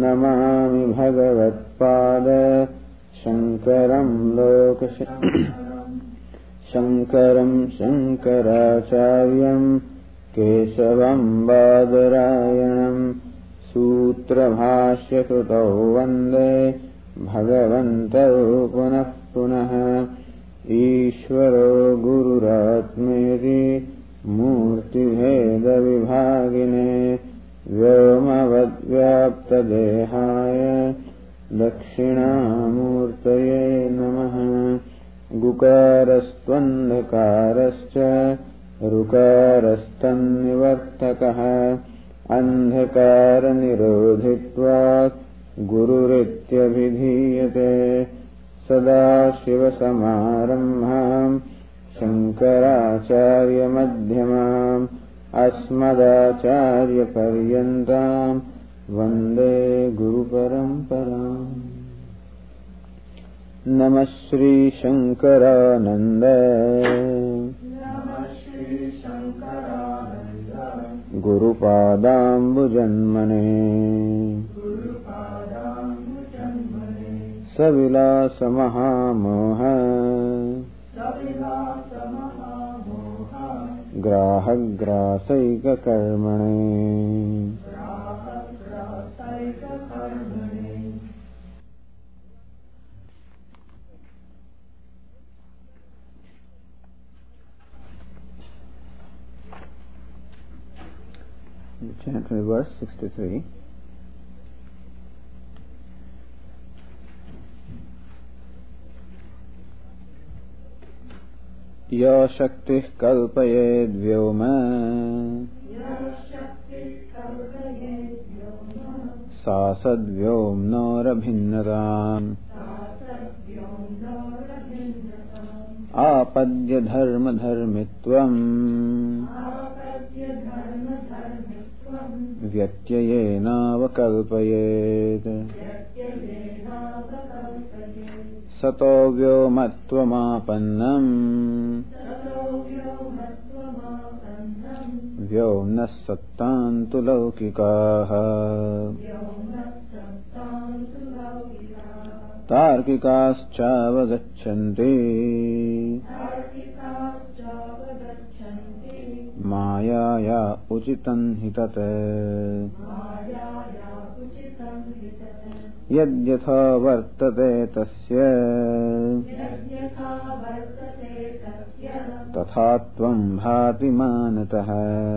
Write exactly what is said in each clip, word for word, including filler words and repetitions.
नमामि भगवत्पाद शङ्करं लोकश शङ्करं शङ्कराचार्यं केशवं बादरायणं सूत्रभाष्यकृतौ वन्दे भगवन्तौ पुनः पुनः। ईश्वरो गुरुरात्मेति मूर्तिभेदविभागिने व्योमवद्व्याप्तदेहाय दक्षिणामूर्तये नमः। गुकारस्त्वन्धकारश्च ऋकारस्तन्निवर्तकः अन्धकारनिरोधित्वात् गुरुरित्यभिधीयते। सदाशिवसमारम्भाम् शङ्कराचार्यमध्यमाम् अस्मदाचार्यपर्यन्ताम् वन्दे गुरुपरम्पराम्। नमः श्रीशङ्करानन्द गुरुपादाम्बुजन्मने सविलासमहामोह ग्राहग्रासैककर्मणे। Chapter verse sixty-three. या शक्तिः कल्पयेद् व्योम सा सद्व्योम्नोरभिन्नताम्। आपद्य धर्म धर्मित्वम् व्यत्ययेनावकल्पयेत्। सतो व्योमत्वमापन्नम् व्योम्नः सत्तान्तु लौकिकाः। तार्किकाश्चावगच्छन्ति मायाया उचितं हि तत्। यद्यथा वर्तते तस्य तथा त्वं भाति मानतः।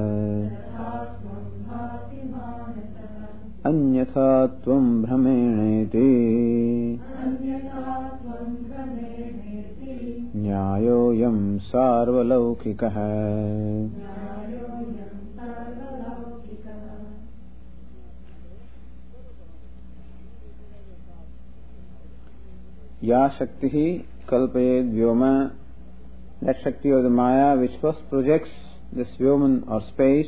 अन्यथा त्वं भ्रमेणेति न्यायोऽयं सार्वलौकिकः। या शक्ति ही कल्पयेद vyoma, that Shakti of the Maya which first projects this Vyoman or space,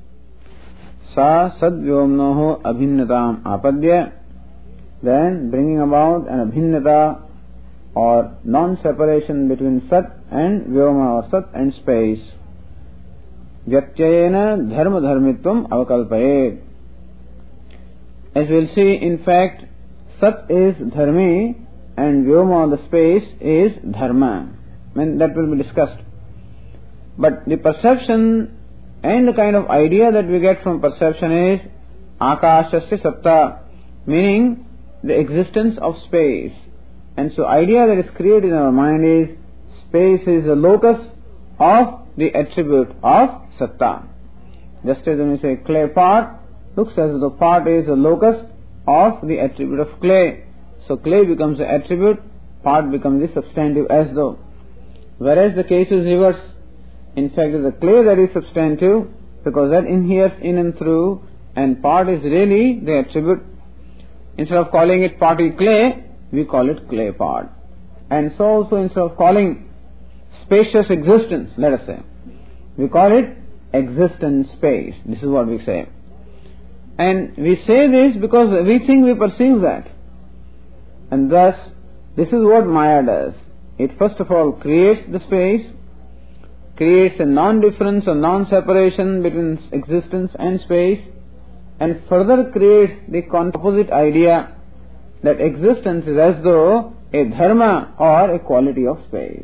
sa sadvyomnoho abhinnatam apadya, then bringing about an abhinnata or non-separation between Sat and Vyoma or Sat and space. Vyatyayena dharma dharmitvam avakalpayet. As we'll see, in fact, Sat is dharmi and Vyoma or the space is dharma. And that will be discussed. But the perception and the kind of idea that we get from perception is akashasya satta, meaning the existence of space. And so idea that is created in our mind is space is the locus of the attribute of satta. Just as when we say clay pot, looks as though the pot is the locus of the attribute of clay. So clay becomes the attribute, pot becomes the substantive as though. Whereas the case is reverse. In fact, it is the clay that is substantive because that inheres in and through, and pot is really the attribute. Instead of calling it potty clay, we call it clay pot. And so also instead of calling spacious existence, let us say, we call it existent space. This is what we say. And we say this because we think we perceive that. And thus, this is what Maya does. It first of all creates the space, creates a non-difference or non-separation between existence and space, and further creates the opposite idea that existence is as though a dharma or a quality of space.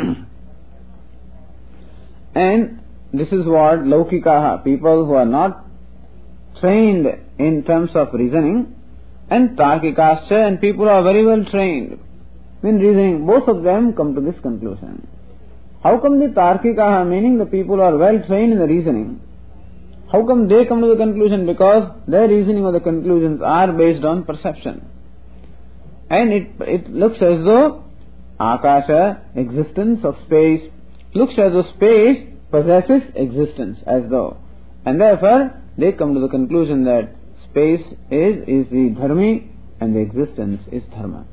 And this is what Laukikaha, people who are not trained in terms of reasoning, and Tarkikascha, and people who are very well trained in reasoning, both of them come to this conclusion. How come the Tarkikaha, meaning the people who are well trained in the reasoning, how come they come to the conclusion? Because their reasoning or the conclusions are based on perception. And it, it looks as though Akasha, existence of space, looks as though space possesses existence, as though. And therefore, they come to the conclusion that space is, is the dharmi and the existence is dharma.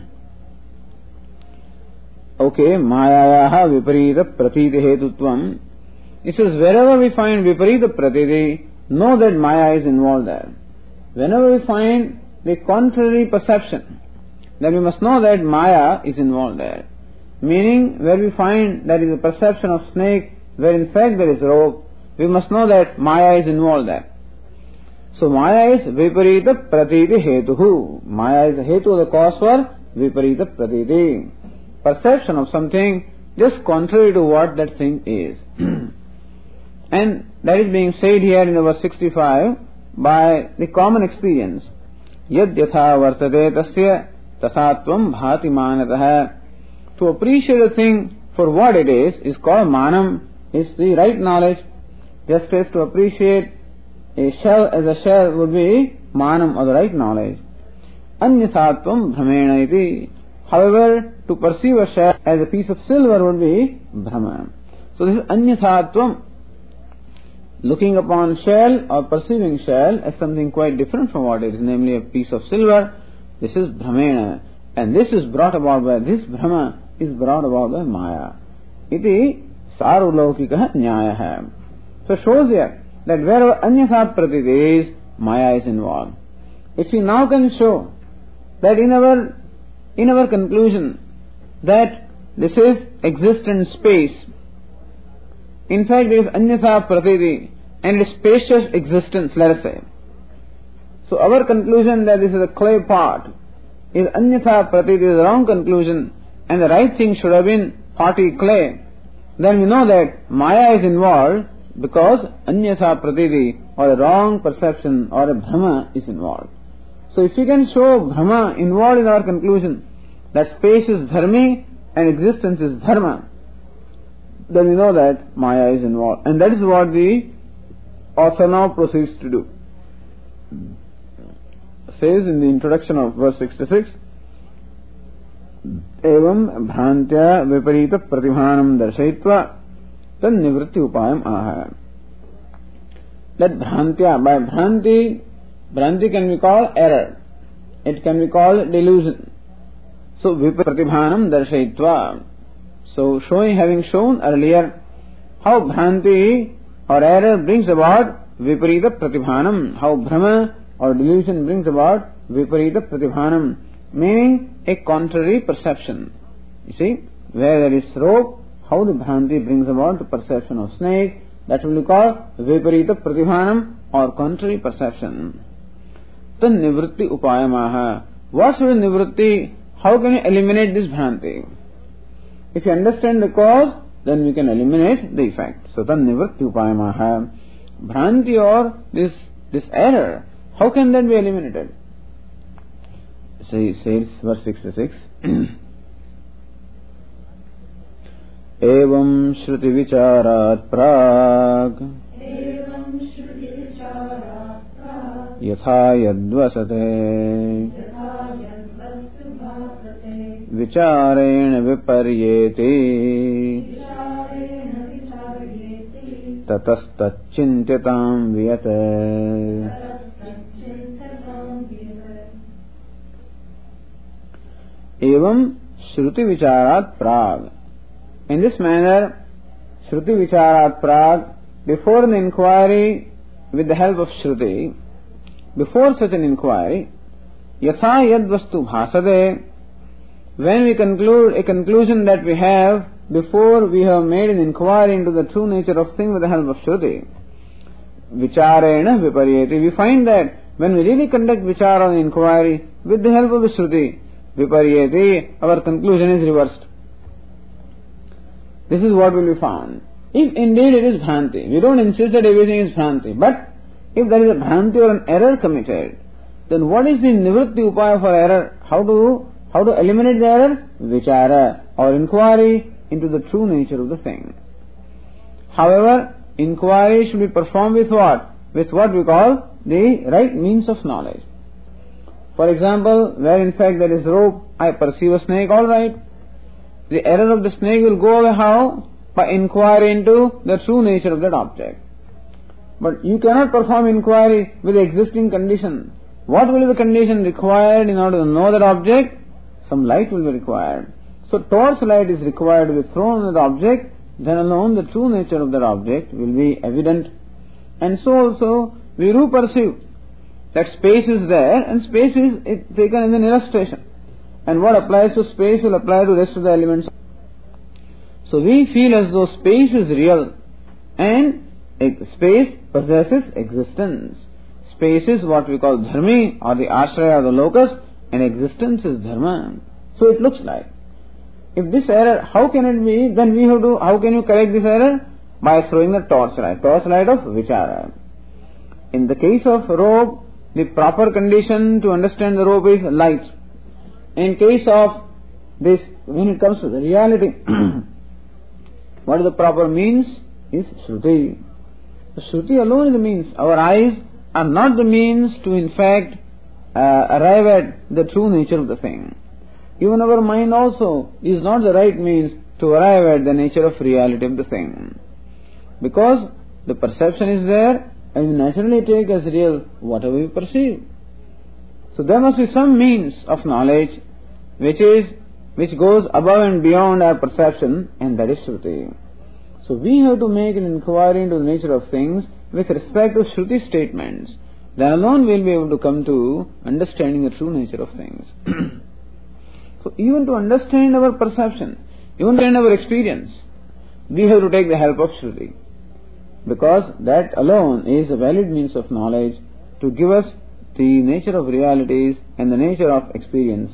Okay, Mayayaha viparita pratiti hetutvam. It says, wherever we find viparita pratiti, know that Maya is involved there. Whenever we find the contrary perception, then we must know that Maya is involved there. Meaning, where we find there is a perception of snake, where in fact there is rope, we must know that Maya is involved there. So Maya is viparita pratiti hetuhu. Maya is the hetu, the cause for viparita pratiti. Perception of something just contrary to what that thing is. And that is being said here in verse sixty-five by the common experience. Yad yatha vartate tasya tasatvam bhati manatah. To appreciate a thing for what it is is called manam, is the right knowledge. Just as to appreciate a shell as a shell would be manam, or the right knowledge. Anyasatvam bhramena iti. However, to perceive a shell as a piece of silver would be brahma. So this is anyasatvam. Looking upon shell or perceiving shell as something quite different from what it is, namely a piece of silver, this is brahmena. And this is brought about by, this brahma is brought about by Maya. Iti sarulaukika nyaya. So shows here that wherever anyasat pratiti is, Maya is involved. If we now can show that in our, in our conclusion that this is existent space, in fact there is anyasa pratiti and it is spacious existence, let us say. So our conclusion that this is a clay pot is anyasa pratiti is the wrong conclusion, and the right thing should have been potty clay. Then we know that Maya is involved because anyasa pratiti, or a wrong perception or a brahma is involved. So if we can show brahma involved in our conclusion that space is dharmi and existence is dharma, then we know that Maya is involved. And that is what the author now proceeds to do. Says in the introduction of verse sixty-six, Evam bhrantya viparita pratibhanam darshayitva tad nivritti upayam aha. That bhrantya, by bhranti, bhranti can be called error. It can be called delusion. So viparitibhanam darshayitva. So showing, having shown earlier how bhranti or error brings about viparita pratibhanam, how brahma or delusion brings about viparita pratibhanam, meaning a contrary perception. You see, where there is rope, how the bhranti brings about the perception of snake, that will be called viparita pratibhanam, or contrary perception. Tad nivritti upayamaha. What should be nivritti? How can you eliminate this bhranti? If you understand the cause, then we can eliminate the effect. So tad nivritti upayamaha. Bhranti, or this, this error, how can that be eliminated? Say, says verse sixty-six. Evam shruti vicharat prag yatha yadvasate vicharena viparyeti tatastachintitam viyate. Evam shruti vicharat prag. In this manner, shruti vicharat prag, before an inquiry with the help of shruti, before such an inquiry, yatha yad vastu bhasade, when we conclude a conclusion that we have before we have made an inquiry into the true nature of thing with the help of shruti, vicharena viparyeti. We find that when we really conduct vichara or inquiry with the help of the Shruti, viparyeti, our conclusion is reversed. This is what will be found. If indeed it is bhranti, we don't insist that everything is bhranti, but if there is a bhranti or an error committed, then what is the nivritti upaya for error? How to how to eliminate the error? Vichara, or inquiry into the true nature of the thing. However, inquiry should be performed with what? With what we call the right means of knowledge. For example, where in fact there is rope, I perceive a snake, all right. The error of the snake will go away how? By inquiry into the true nature of that object. But you cannot perform inquiry with the existing condition. What will be the condition required in order to know that object? Some light will be required. So torch light is required to be thrown on that object, then alone the true nature of that object will be evident. And so also we do perceive that space is there, and space is taken as an illustration. And what applies to space will apply to the rest of the elements. So we feel as though space is real, and space possesses existence. Space is what we call dharmi, or the ashraya, or the locus, and existence is dharma. So it looks like. If this error, how can it be? Then we have to, how can you correct this error? By throwing the torch light, torch light of vichara. In the case of rope, the proper condition to understand the rope is light. In case of this, when it comes to the reality, what is the proper means? Is Shruti. The Shruti alone is the means. Our eyes are not the means to in fact uh, arrive at the true nature of the thing. Even our mind also is not the right means to arrive at the nature of reality of the thing. Because the perception is there, and we naturally take as real whatever we perceive. So there must be some means of knowledge which is which goes above and beyond our perception, and that is Shruti. So we have to make an inquiry into the nature of things with respect to Shruti statements. Then alone we will be able to come to understanding the true nature of things. So even to understand our perception, even to understand our experience, we have to take the help of Shruti. Because that alone is a valid means of knowledge to give us the nature of realities and the nature of experience.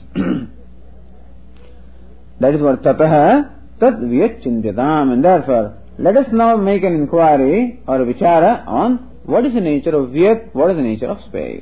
That is what tataha tat vyachintyatam. And therefore, let us now make an inquiry or a vichara on what is the nature of vyat, what is the nature of space.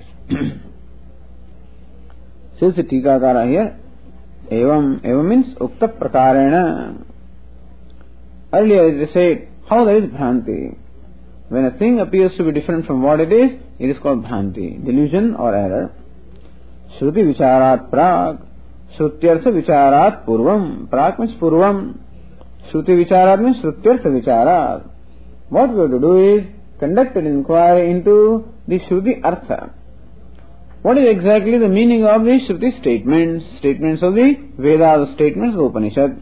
Says the Tikakara here, evam, evam means ukta prakarena. Earlier they said, how there is bhranti. When a thing appears to be different from what it is, it is called bhranti, delusion or error. Shruti vicharat prak. Shrutyartha vicharat purvam. Prak means purvam. Shruti vicharat means shrutyartha vicharat. What we have to do is conduct an inquiry into the Shruti artha. What is exactly the meaning of the Shruti statements? Statements of the Vedas, the statements of the Upanishad.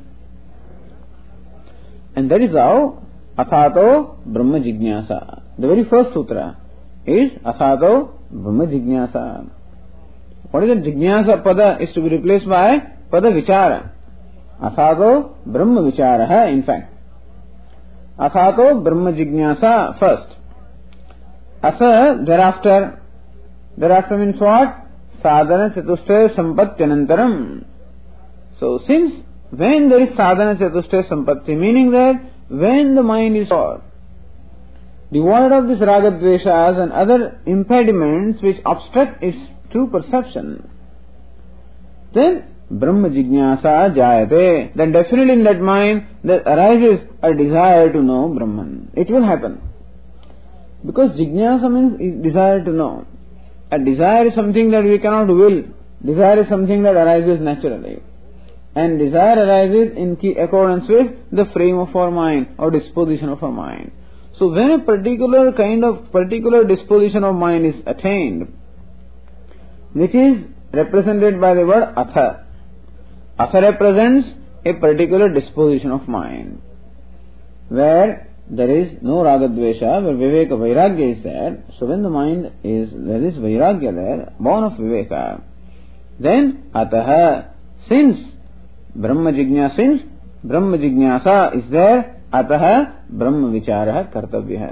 And that is how Athato Brahma Jignasa. The very first sutra is Athato Brahma Jignasa. What is the Jignasa pada is to be replaced by pada vichara. Athato Brahma vichara, in fact. Athato Brahma Jignasa first. Asa thereafter. Thereafter means what? Sadhana Chatushtaya Sampatyanantaram. So since when there is Sadhana Chatushtaya Sampatti, meaning that when the mind is pure, devoid of this ragadveshas and other impediments which obstruct its true perception, then Brahma Jignasa Jayate, then definitely in that mind there arises a desire to know Brahman. It will happen. Because Jignasa means desire to know. A desire is something that we cannot will. Desire is something that arises naturally. And desire arises in accordance with the frame of our mind or disposition of our mind. So when a particular kind of particular disposition of mind is attained, which is represented by the word atha. Atha represents a particular disposition of mind, where there is no ragadvesha, where viveka vairagya is there. So when the mind is, there is vairagya there, born of viveka, then ataha, since Brahma Jignasa, since Brahma Jignasa is there, ataha Brahma Vicharaha Kartavyaha.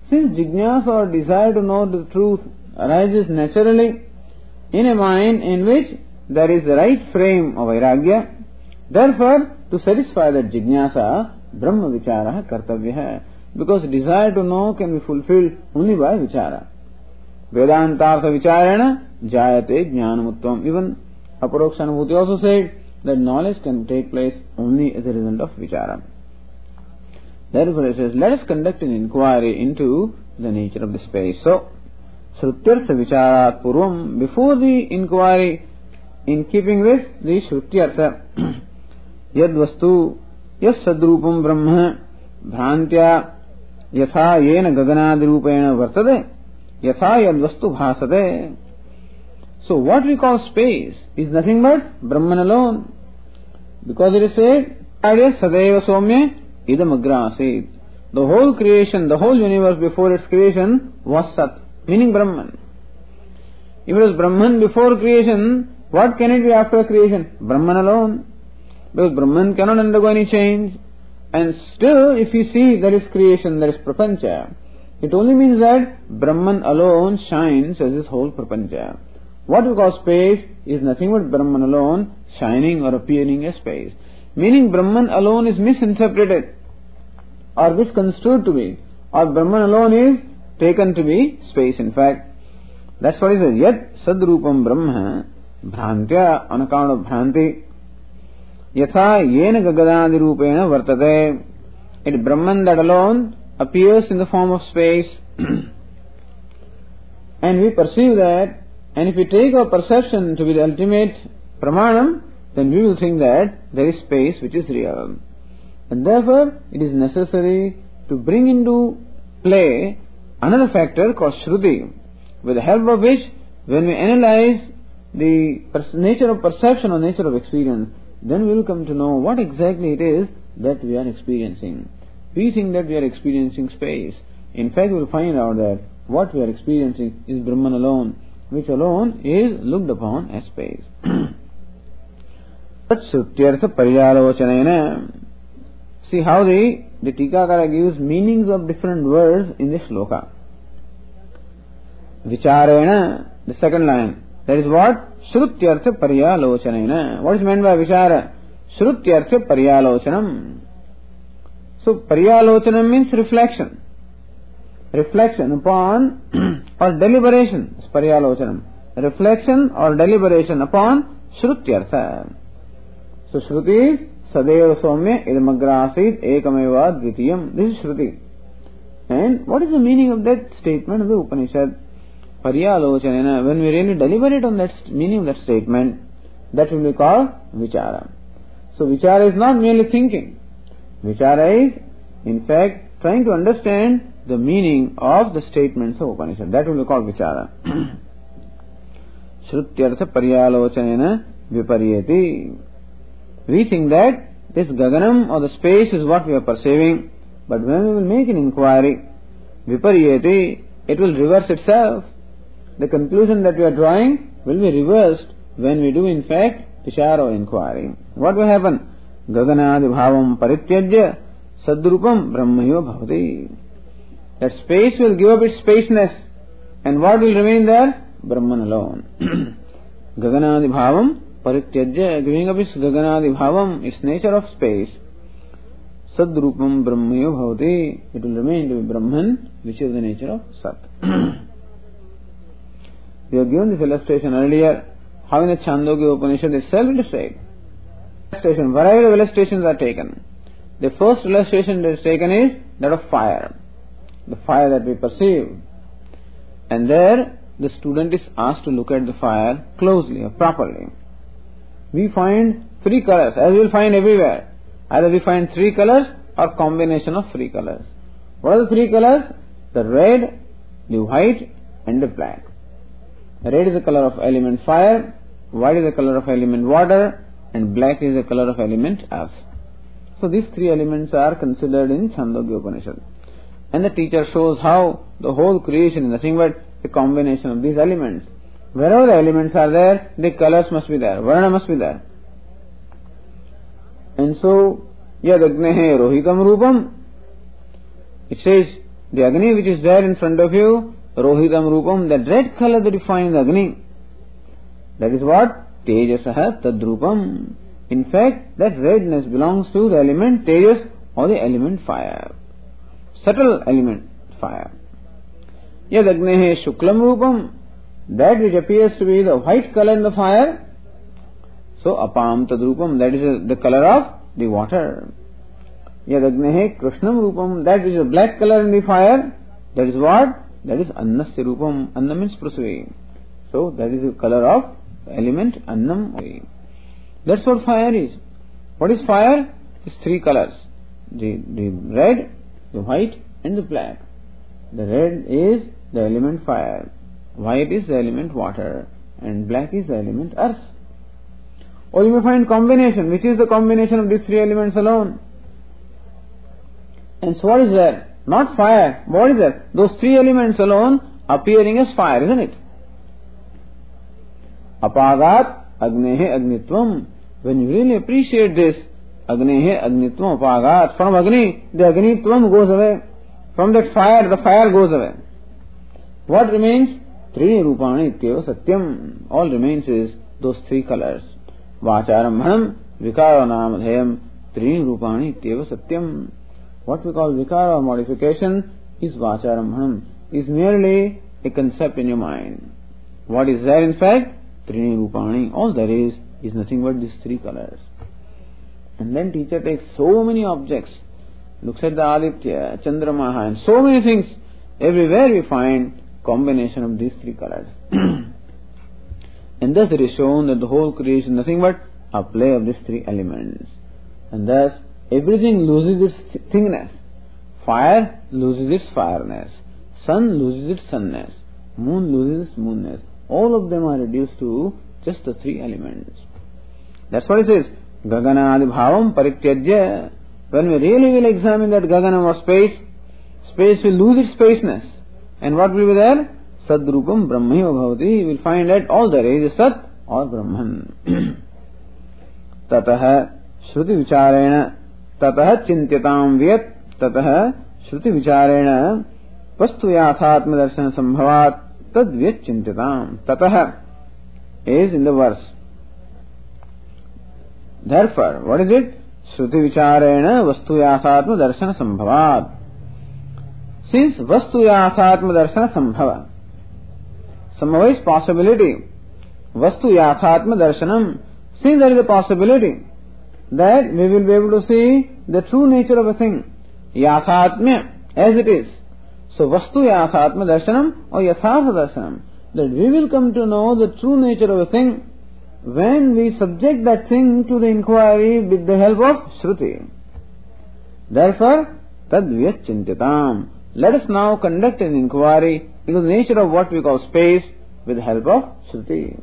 Since jignasa or desire to know the truth arises naturally in a mind in which there is the right frame of vairagya, therefore, to satisfy that jignasa, Brahma vichara kartavya hai. Because desire to know can be fulfilled only by vichara. Vedantartha vicharena jayate jnanamutvam. Even Aparokshanubhuti also said that knowledge can take place only as a result of vichara. Therefore it says, let us conduct an inquiry into the nature of the space. So, Shrutyartha vicharat purvam, before the inquiry, in keeping with the Shrutyartha, yad vastu, yas sadrupam brahma, bhrantya, yatha yena gaganadrupena vartade, yatha yad vastu bhasade. So what we call space is nothing but Brahman alone. Because it is said, sadeva somya idam agrasid. The whole creation, the whole universe before its creation was Sat, meaning Brahman. If it was Brahman before creation, what can it be after creation? Brahman alone. Because Brahman cannot undergo any change. And still, if you see there is creation, there is prapancha, it only means that Brahman alone shines as this whole prapancha. What we call space is nothing but Brahman alone shining or appearing as space. Meaning Brahman alone is misinterpreted or misconstrued to be, or Brahman alone is taken to be space. In fact, that's what it says. Yat sadrupam brahma bhrantya, on account of bhranti, yatha yena gagadadi rupena vartate. It Brahman that alone appears in the form of space. And we perceive that. And if we take our perception to be the ultimate pramanam, then we will think that there is space which is real. And therefore, it is necessary to bring into play another factor called Shruti, with the help of which, when we analyze the nature of perception or nature of experience, then we will come to know what exactly it is that we are experiencing. We think that we are experiencing space. In fact, we will find out that what we are experiencing is Brahman alone, which alone is looked upon as space. Shrutyartha paryalochanena. See how the, the Tikakara gives meanings of different words in this shloka. Vicharena, the second line. That is what? Shrutyartha paryalochanena. What is meant by vichara? Shrutyartha paryalochanam. So paryalochanam means reflection. Reflection upon or deliberation is paryalochanam. Reflection or deliberation upon Shrutyartha. So Shruti is Sadeva Somya Idamagrasid Ekameva Dvitiyam. This is Shruti. And what is the meaning of that statement of the Upanishad? Paryalochanena. When we really deliberate on that meaning of that statement, that will be called vichara. So vichara is not merely thinking. Vichara is, in fact, trying to understand the meaning of the statements of Upanishad. That will be called vichara. Shrutyartha paryalochanena viparyeti. We think that this gaganam or the space is what we are perceiving, but when we will make an inquiry, viparyeti, it will reverse itself. The conclusion that we are drawing will be reversed when we do in fact vichara or inquiry. What will happen? Gaganadi bhavam parityajya sadrupam brahmayo bhavati. That space will give up its spaceness, and what will remain there? Brahman alone. Gaganadi bhavam parityajya, giving up its gaganadi bhavam, its nature of space. Sadrupam brahmayo bhavati, it will remain to be Brahman, which is the nature of Sat. We have given this illustration earlier, how in the Chandogya Upanishad itself it is said. Illustration, variety of illustrations are taken. The first illustration that is taken is that of fire. The fire that we perceive. And there, the student is asked to look at the fire closely or properly. We find three colors, as we will find everywhere. Either we find three colors or combination of three colors. What are the three colors? The red, the white and the black. Red is the color of element fire, white is the color of element water, and black is the color of element earth. So these three elements are considered in Chandogya Upanishad. And the teacher shows how the whole creation is nothing but a combination of these elements. Wherever the elements are there, the colors must be there, varna must be there. And so, yad agnehe rohitam rupam, it says, The Agni which is there in front of you, Rohitam Rupam, that red color that you find in the Agni, that is what? Tejasaha Tadrupam. In fact, that redness belongs to the element Tejas or the element fire. Subtle element fire. Yad Agnehe Shuklam Rupam, that which appears to be the white color in the fire. So Apam Tadrupam, that is the color of the water. Yad Agnehe Krishnam Rupam, that which is the black color in the fire. That is what? That is Annasya Rupam. Anna means Prasvi. So that is the color of the element Annam. That's what fire is. What is fire? It's three colors. The, the red, the white and the black. The red is the element fire. White is the element water. And black is the element earth. Or you may find combination. Which is the combination of these three elements alone? And so what is there? Not fire. What is there? Those three elements alone appearing as fire, isn't it? Apagat Agnehe Agnitvam. When you really appreciate this, Agnehe Agnitvam Apagat. From Agni, the Agnitvam goes away. From that fire, the fire goes away. What remains? Trini Rupani Ityeva Satyam. All remains is those three colors. Vacharambhanam Vikara Namadhayam Trini Rupani Ityeva Satyam. What we call Vikara or modification is Vacharambhanam. Is merely a concept in your mind. What is there in fact? Trini Rupani. All there is is nothing but these three colors. And then teacher takes so many objects, looks at the Aditya, Chandramaha and so many things. Everywhere we find combination of these three colors. And thus it is shown that the whole creation is nothing but a play of these three elements. And thus everything loses its thingness. Fire loses its fireness. Sun loses its sunness. Moon loses its moonness. All of them are reduced to just the three elements. That's what it says. Gagana adi bhavam parityajya. When we really will examine that Gagana or space, space will lose its spaceness. And what will be there? Sadrupam Brahmaiva bhavati. You will find that all there is is Sat or Brahman. Tataha Shruti Vicharena Tataha Chintyatam Vyat Tataha Shruti Vicharena Vastu Yathatma Darshana Sambhavat Tad Vyat Chintyatam. Tataha is in the verse. Therefore, what is it? Shruti Vicharena Vastu Yathatma Darshana Sambhavat. Since Vastu Yathatma Darshana Sambhava, Sambhava is possibility. Vastu Yathatma Darshanam. Since there is a possibility that we will be able to see the true nature of a thing, Yathatma, as it is. So Vastu Yathatma Darshanam or Yathatma Darshanam, that we will come to know the true nature of a thing when we subject that thing to the inquiry with the help of Shruti. Therefore, Tadvyat Chintyatam. Let us now conduct an inquiry into the nature of what we call space with the help of Shruti.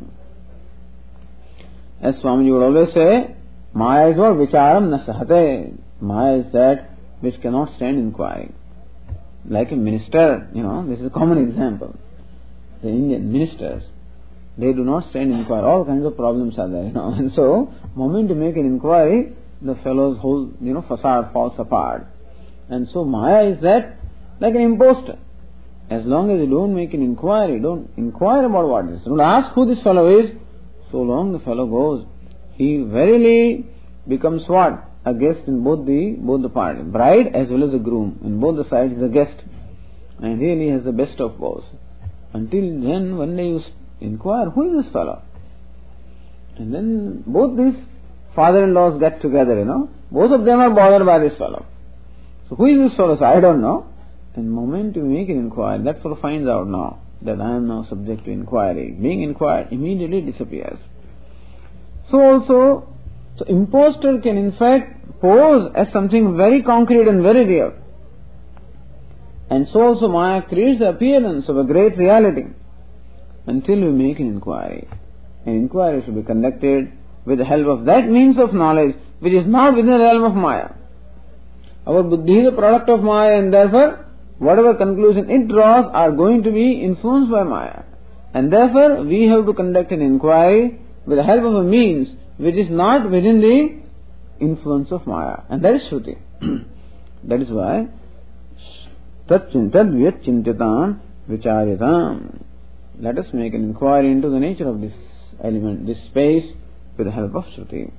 As Swamiji would always say, Maya is what? Vicharam na sahate. Maya is that which cannot stand inquiry. Like a minister, you know, this is a common example. The Indian ministers, they do not stand inquiry. All kinds of problems are there, you know. And so, moment to make an inquiry, the fellow's whole, you know, facade falls apart. And so, Maya is that like an imposter. As long as you don't make an inquiry, don't inquire about what it is. Don't ask who this fellow is. So long the fellow goes, he verily becomes what? A guest in both the both the parties, bride as well as the groom. In both the sides is a guest, and really has the best of both. Until then, one day you inquire, who is this fellow? And then both these father-in-laws get together, you know. Both of them are bothered by this fellow. So who is this fellow? So I don't know. And the moment you make an inquiry, that fellow finds out now that I am now subject to inquiry. Being inquired immediately disappears. So also, so impostor can in fact pose as something very concrete and very real. And so also Maya creates the appearance of a great reality until we make an inquiry. An inquiry should be conducted with the help of that means of knowledge which is not within the realm of Maya. Our buddhi is a product of Maya, and therefore whatever conclusion it draws are going to be influenced by Maya. And therefore we have to conduct an inquiry with the help of a means which is not within the influence of Maya. And that is Shruti. That is why Tad vyat chintitam vicharyatam. Let us make an inquiry into the nature of this element, this space, with the help of Shruti.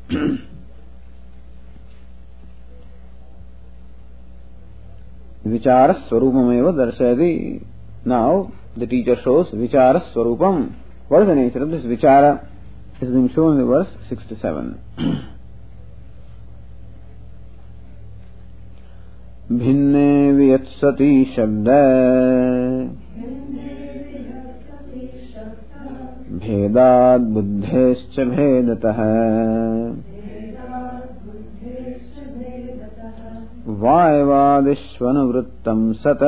Vichara swarupameva darshayati. Now the teacher shows vichara swarupam. What is the nature of this vichara? It is being shown in verse sixty-seven. भिन्ने वियत्सति शब्द भेदाद् बुद्धेश्च भेदतः वायवादिष्वनुवृत्तं सत्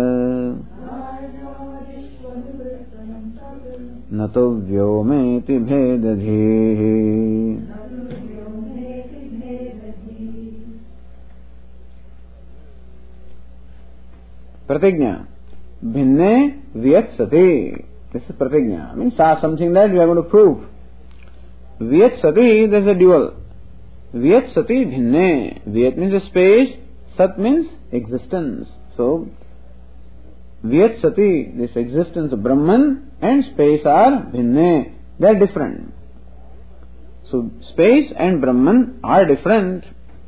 न तु व्योमेति भेदधीः. Pratigna. Bhinne Vyatsati. This is Pratigna. I mean, something that we are going to prove. Vyatsati, there is a dual. Vyatsati Bhinne. Vyat means a space, Sat means existence. So, Vyatsati, this existence of Brahman and space are Bhinne. They are different. So, space and Brahman are different.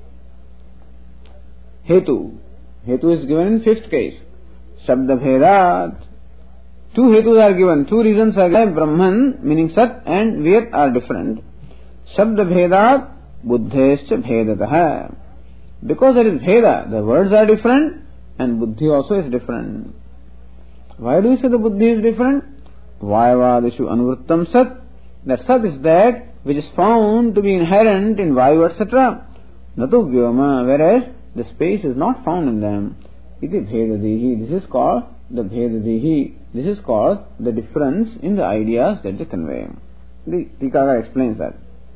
Hetu. Hetu is given in fifth case. Shabda Bhedat. Two Hetus are given, two reasons are given. Brahman, meaning Sat, and Vyat are different. Shabda Bhedat, Buddhescha Bhedatah. Because there is Bheda, the words are different, and Buddhi also is different. Why do we say the Buddhi is different? Vayavadishu Anuvrittam Sat. That Sat is that which is found to be inherent in Vayu, et cetera. Natu Vyoma, whereas the space is not found in them. Iti Bhedadihi. This is called the Bhedadihi. This is called the difference in the ideas that they convey. The Tikara explains that.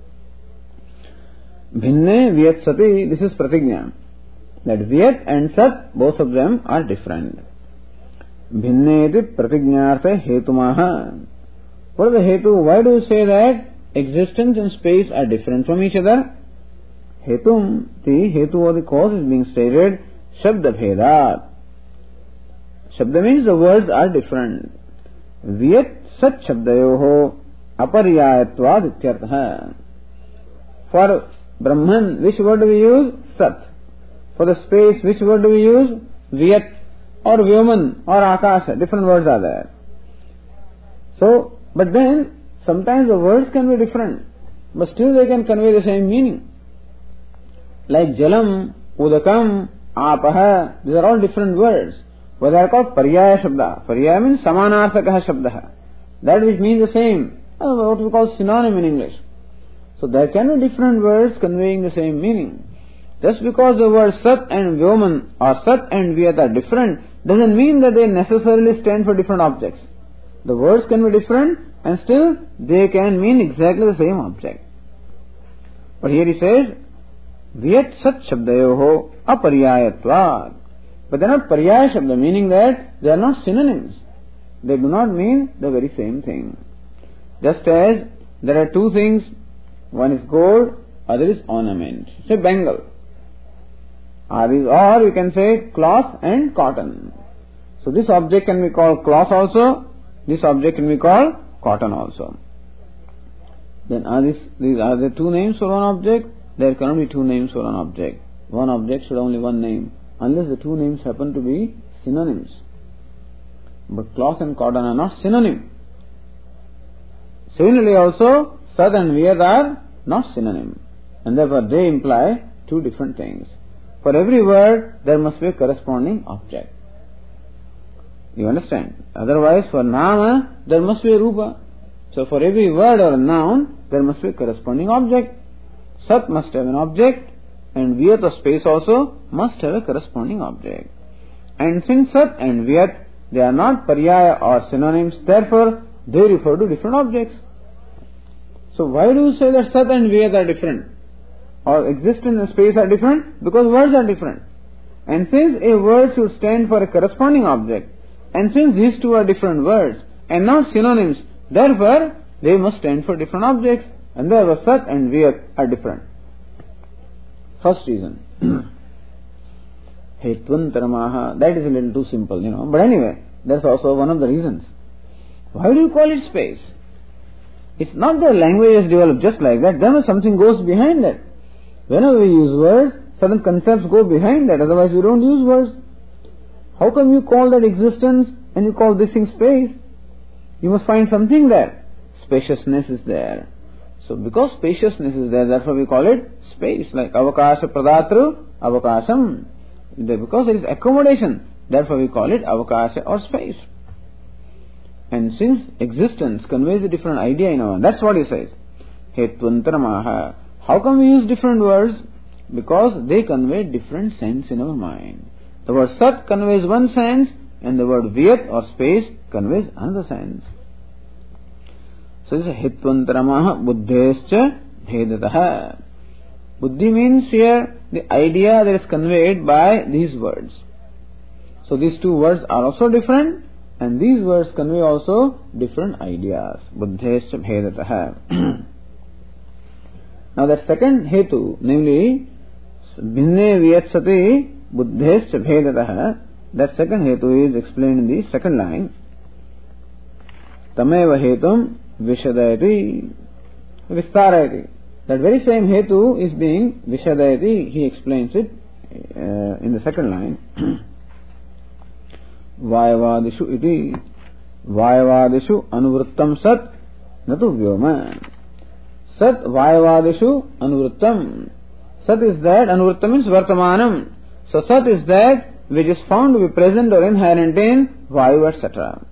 Bhinne Vyat Sati. This is Pratigna. That Vyat and Sat, both of them are different. Bhinne iti Pratignartha Hetumaha. What is the Hetu? Why do you say that existence and space are different from each other? Hetum, the Hetu or the cause is being stated, Shabda Bhedat. Shabda means the words are different. Vyat Sat Shabdayoho Apariyayatvad Ityartha. For Brahman, which word do we use? Sat. For the space, which word do we use? Vyat or Vyoman or Akasha. Different words are there. So, but then, sometimes the words can be different, but still they can convey the same meaning. Like Jalam, Udakam, Apaha, these are all different words. But they are called Paryaya Shabda. Paryaya means Samanarthakaha Shabdaha. That which means the same. What we call synonym in English. So there can be different words conveying the same meaning. Just because the words Sat and Vyoman or Sat and Vyat are different, doesn't mean that they necessarily stand for different objects. The words can be different and still they can mean exactly the same object. But here he says, Vyat Sat Shabdayoho Apariyayatvad. But they are not Paryaya Shabda, meaning that they are not synonyms. They do not mean the very same thing. Just as there are two things, one is gold, other is ornament. Say Bengal. Or you can say cloth and cotton. So this object can be called cloth also, this object can be called cotton also. Then are these, these are there two names for one object? There cannot be two names for one object. One object should have only one name, unless the two names happen to be synonyms. But cloth and cotton are not synonym. Similarly also, Sat and Vyat are not synonym, and therefore they imply two different things. For every word, there must be a corresponding object. You understand? Otherwise, for Nama, there must be a Rupa. So for every word or a noun, there must be a corresponding object. Sat must have an object, and Vyat or space also must have a corresponding object. And since Sat and Vyat, they are not Paryaya or synonyms, therefore they refer to different objects. So why do you say that Sat and Vyat are different? Or existence and space are different? Because words are different. And since a word should stand for a corresponding object, and since these two are different words and not synonyms, therefore they must stand for different objects, and therefore Sat and Vyat are different. First reason. Hetvantaramaha. That is a little too simple, you know. But anyway, that's also one of the reasons. Why do you call it space? It's not that language is developed just like that. Then something goes behind that. Whenever we use words, certain concepts go behind that. Otherwise we don't use words. How come you call that existence and you call this thing space? You must find something there. Spaciousness is there. So because spaciousness is there, therefore we call it space. Like avakasha pradatru, avakasham. Because there is accommodation, therefore we call it avakasha or space. And since existence conveys a different idea in our mind, that's what he says. Hetvantaramaha. How come we use different words? Because they convey different sense in our mind. The word sat conveys one sense, and the word vyat or space conveys another sense. So this is Hetvantaramaha buddhescha bhedataha. Buddhi means here the idea that is conveyed by these words. So these two words are also different, and these words convey also different ideas. Buddhescha bhedataha. Now that second hetu, namely bhinne vyatsati buddhescha bhedataha, that second hetu is explained in the second line. Tameva hetum vishadayati vistarayati. That very same hetu is being vishadayati. He explains it uh, in the second line. Vayavadishu iti Vayavadishu anuvrittam sat natu vyoma. Sat Vayavadishu anuvrittam. Sat is that, anuvrittam means vartamanam. So sat is that which is found to be present or inherent in Vayu, et cetera.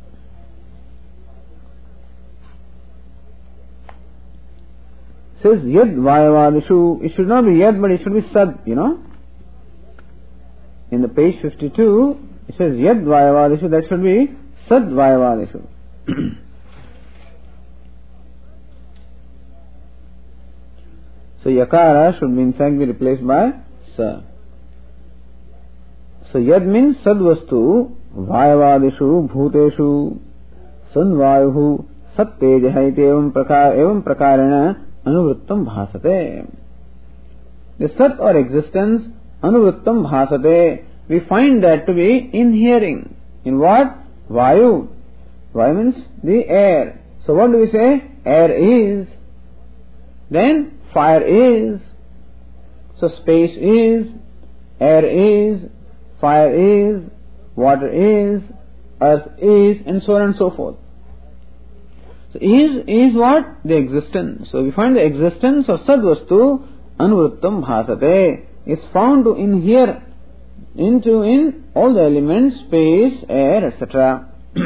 Says yad Vayavadishu. It should not be yad, but it should be sad, you know. In the page fifty-two, it says yad Vayavadishu, that should be sad Vayavadishu. So yakara should be in fact be replaced by sa. So yad means sadvastu Vayavadishu bhuteshu sanvayuhu sattejah evam prakar evam prakarena anuvrittam bhasate. The sat or existence anuvrittam bhasate, we find that to be inhering. In what? Vayu. Vayu means the air. So what do we say? Air is. Then fire is. So space is. Air is. Fire is. Water is. Earth is. And so on and so forth. So is, is what? The existence. So we find the existence of sadvastu anuvrittam bhasate is found to inhere into in all the elements, space, air, et cetera.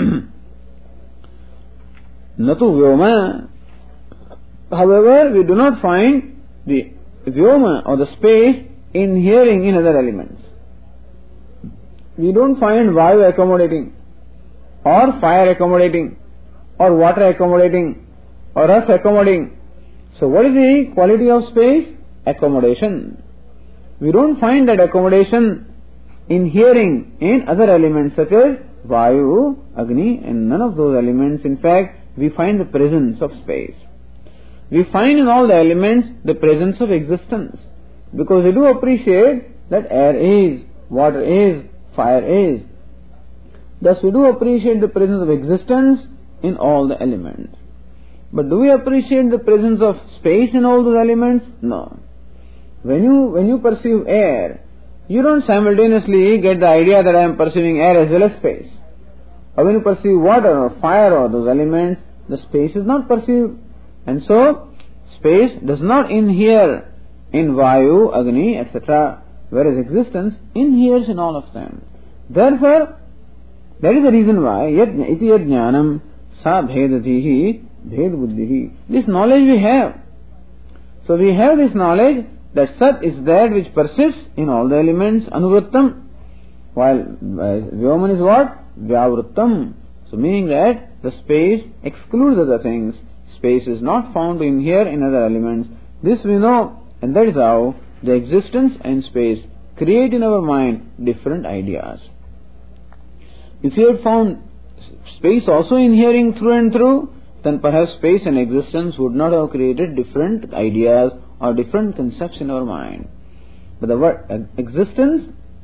Natu vyoma. However, we do not find the vyoma or the space inhering in other elements. We don't find vayu accommodating, or fire accommodating, or water accommodating, or earth accommodating. So what is the quality of space? Accommodation. We don't find that accommodation inhering in other elements such as Vayu, Agni, and none of those elements. In fact, we find the presence of space. We find in all the elements the presence of existence, because we do appreciate that air is, water is, fire is. Thus we do appreciate the presence of existence in all the elements. But do we appreciate the presence of space in all those elements? No. When you, when you perceive air, you don't simultaneously get the idea that I am perceiving air as well as space. Or when you perceive water or fire or those elements, the space is not perceived. And so, space does not inhere in Vayu, Agni, et cetera, whereas existence inheres in all of them. Therefore, that is the reason why yajna iti yajnanam sa bhedatihi bhed buddhihi. This knowledge we have. So we have this knowledge that Sat is that which persists in all the elements, anuvrittam, while Vyoman is what? Vyavrittam. So meaning that the space excludes other things. Space is not found in here in other elements. This we know, and that is how the existence and space create in our mind different ideas. If you had found space also inhering through and through, then perhaps space and existence would not have created different ideas or different concepts in our mind. But the word existence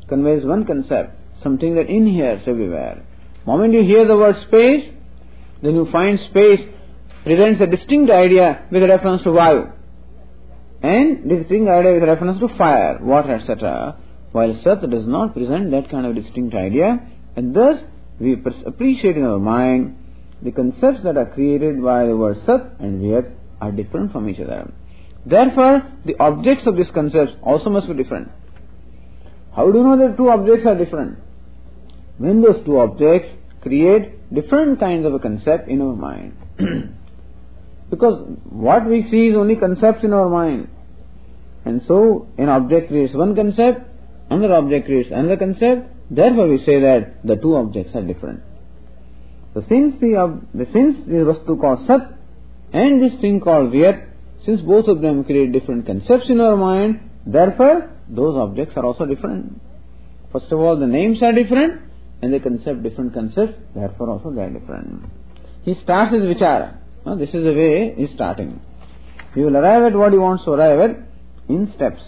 conveys one concept, something that inheres everywhere. The moment you hear the word space, then you find space presents a distinct idea with reference to Vayu, and distinct idea with reference to fire, water, et cetera. While Sat does not present that kind of distinct idea, and thus we appreciate in our mind the concepts that are created by the word Sat and Vyat are different from each other. Therefore, the objects of these concepts also must be different. How do you know that two objects are different? When those two objects create different kinds of a concept in our mind. Because what we see is only concepts in our mind. And so, an object creates one concept, another object creates another concept, therefore we say that the two objects are different. So since the, the since the Vastu called Sat and this thing called Vyat, since both of them create different concepts in our mind, therefore those objects are also different. First of all, the names are different and they concept different concepts, therefore also they are different. He starts his vichara. Now, this is the way he is starting. He will arrive at what he wants to arrive at in steps.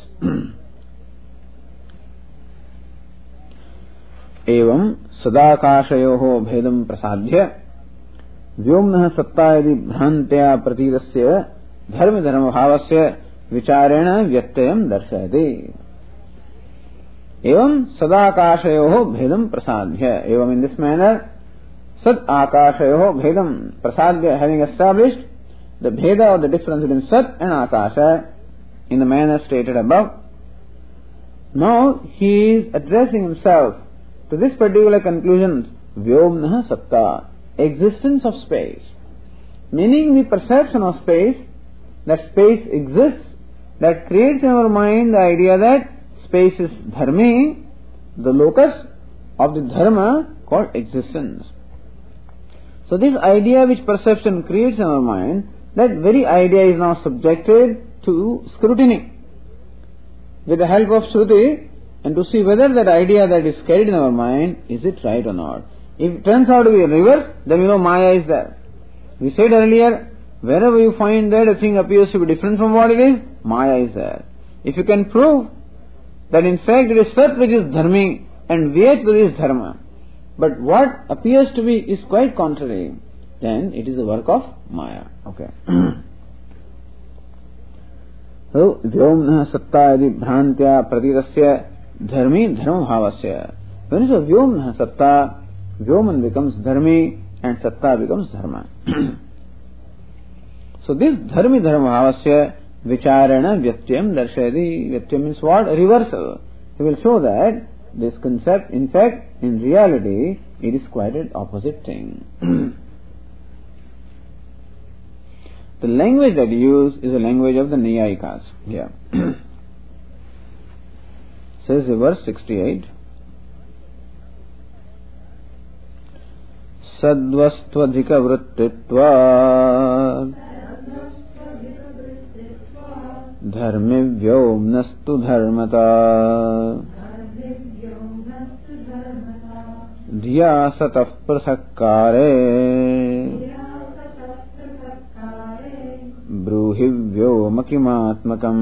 एवं सदाकाशयोः भेदं प्रसाद्य व्योम्नः सत्ता यदि भ्रान्त्या प्रतीतस्य धर्म धर्म भावस्य विचारेण व्यत्ययं दर्शयति. एवं सदाकाशयोः भेदं प्रसाद्य, एवं in this manner, Sat Akashayoh Bhedam Prasadya, having established the Bheda or the difference between Sat and Akasha in the manner stated above. Now he is addressing himself to this particular conclusion, Vyomnaha Satta, existence of space. Meaning the perception of space, that space exists, that creates in our mind the idea that space is dharmi, the locus of the dharma called existence. So this idea which perception creates in our mind, that very idea is now subjected to scrutiny with the help of Shruti, and to see whether that idea that is carried in our mind, is it right or not. If it turns out to be a reverse, then you know Maya is there. We said earlier, wherever you find that a thing appears to be different from what it is, Maya is there. If you can prove that in fact it is Sat which is dharmi and Vyat which is dharma, but what appears to be is quite contrary, then it is a work of Maya. Okay. So, Vyomna Satta Yadi Bhrantya Pratitasya Dharmi Dharma Bhavasya. When it is a Vyomna Satta, Vyoman becomes Dharmi and Satta becomes Dharma. So this Dharmi Dharma Bhavasya Vicharana Vyatyam Darshayati. Vyatyam means what? A reversal. He will show that this concept, in fact, in reality, it is quite an opposite thing. The language that he used is the language of the Nyayikas here. Says in verse sixty-eight, Sadvastvadhika vrittitva dharmi vyomnastu dharmata dhiya satah prasakkare Bruhi vyomakimatmakam.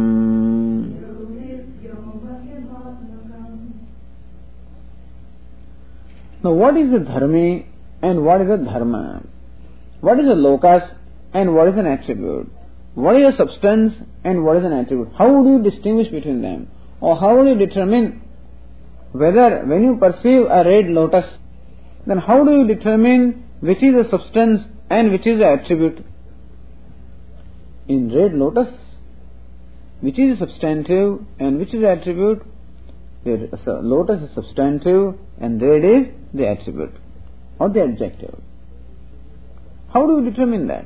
Now what is a dharmi and what is a dharma? What is a locus and what is an attribute? What is a substance and what is an attribute? How do you distinguish between them? Or how do you determine whether when you perceive a red lotus, then how do you determine which is a substance and which is the attribute? In red lotus, which is a substantive and which is the attribute? The lotus is substantive and red is the attribute or the adjective. How do you determine that?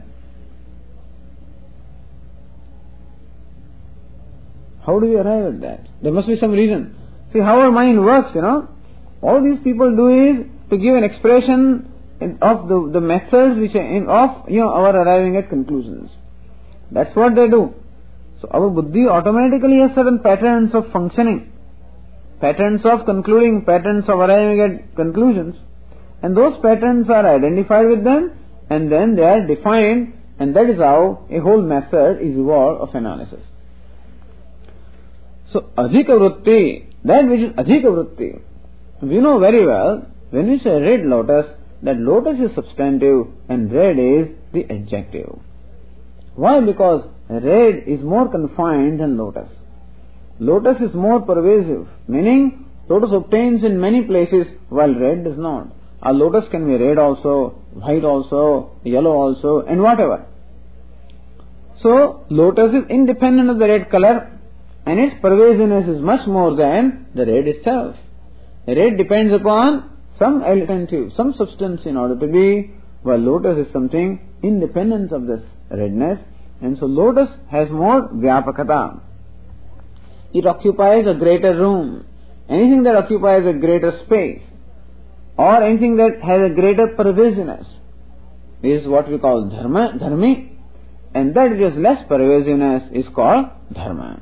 How do you arrive at that? There must be some reason. See how our mind works, you know. All these people do is to give an expression of the, the methods which are in, of you know our arriving at conclusions. That's what they do. So our buddhi automatically has certain patterns of functioning, patterns of concluding, patterns of arriving at conclusions, and those patterns are identified with them and then they are defined, and that is how a whole method is evolved of analysis. So adhika vritti, that which is adhika vritti. We know very well, when we say red lotus, that lotus is substantive and red is the adjective. Why? Because red is more confined than lotus. Lotus is more pervasive, meaning lotus obtains in many places while red does not. A lotus can be red also, white also, yellow also, and whatever. So, lotus is independent of the red color and its pervasiveness is much more than the red itself. Red depends upon some alternative, some substance in order to be, while lotus is something independent of this redness, and so lotus has more vyapakata. It occupies a greater room. Anything that occupies a greater space or anything that has a greater pervasiveness is what we call dharma, dharmi, and that which has less pervasiveness is called dharma.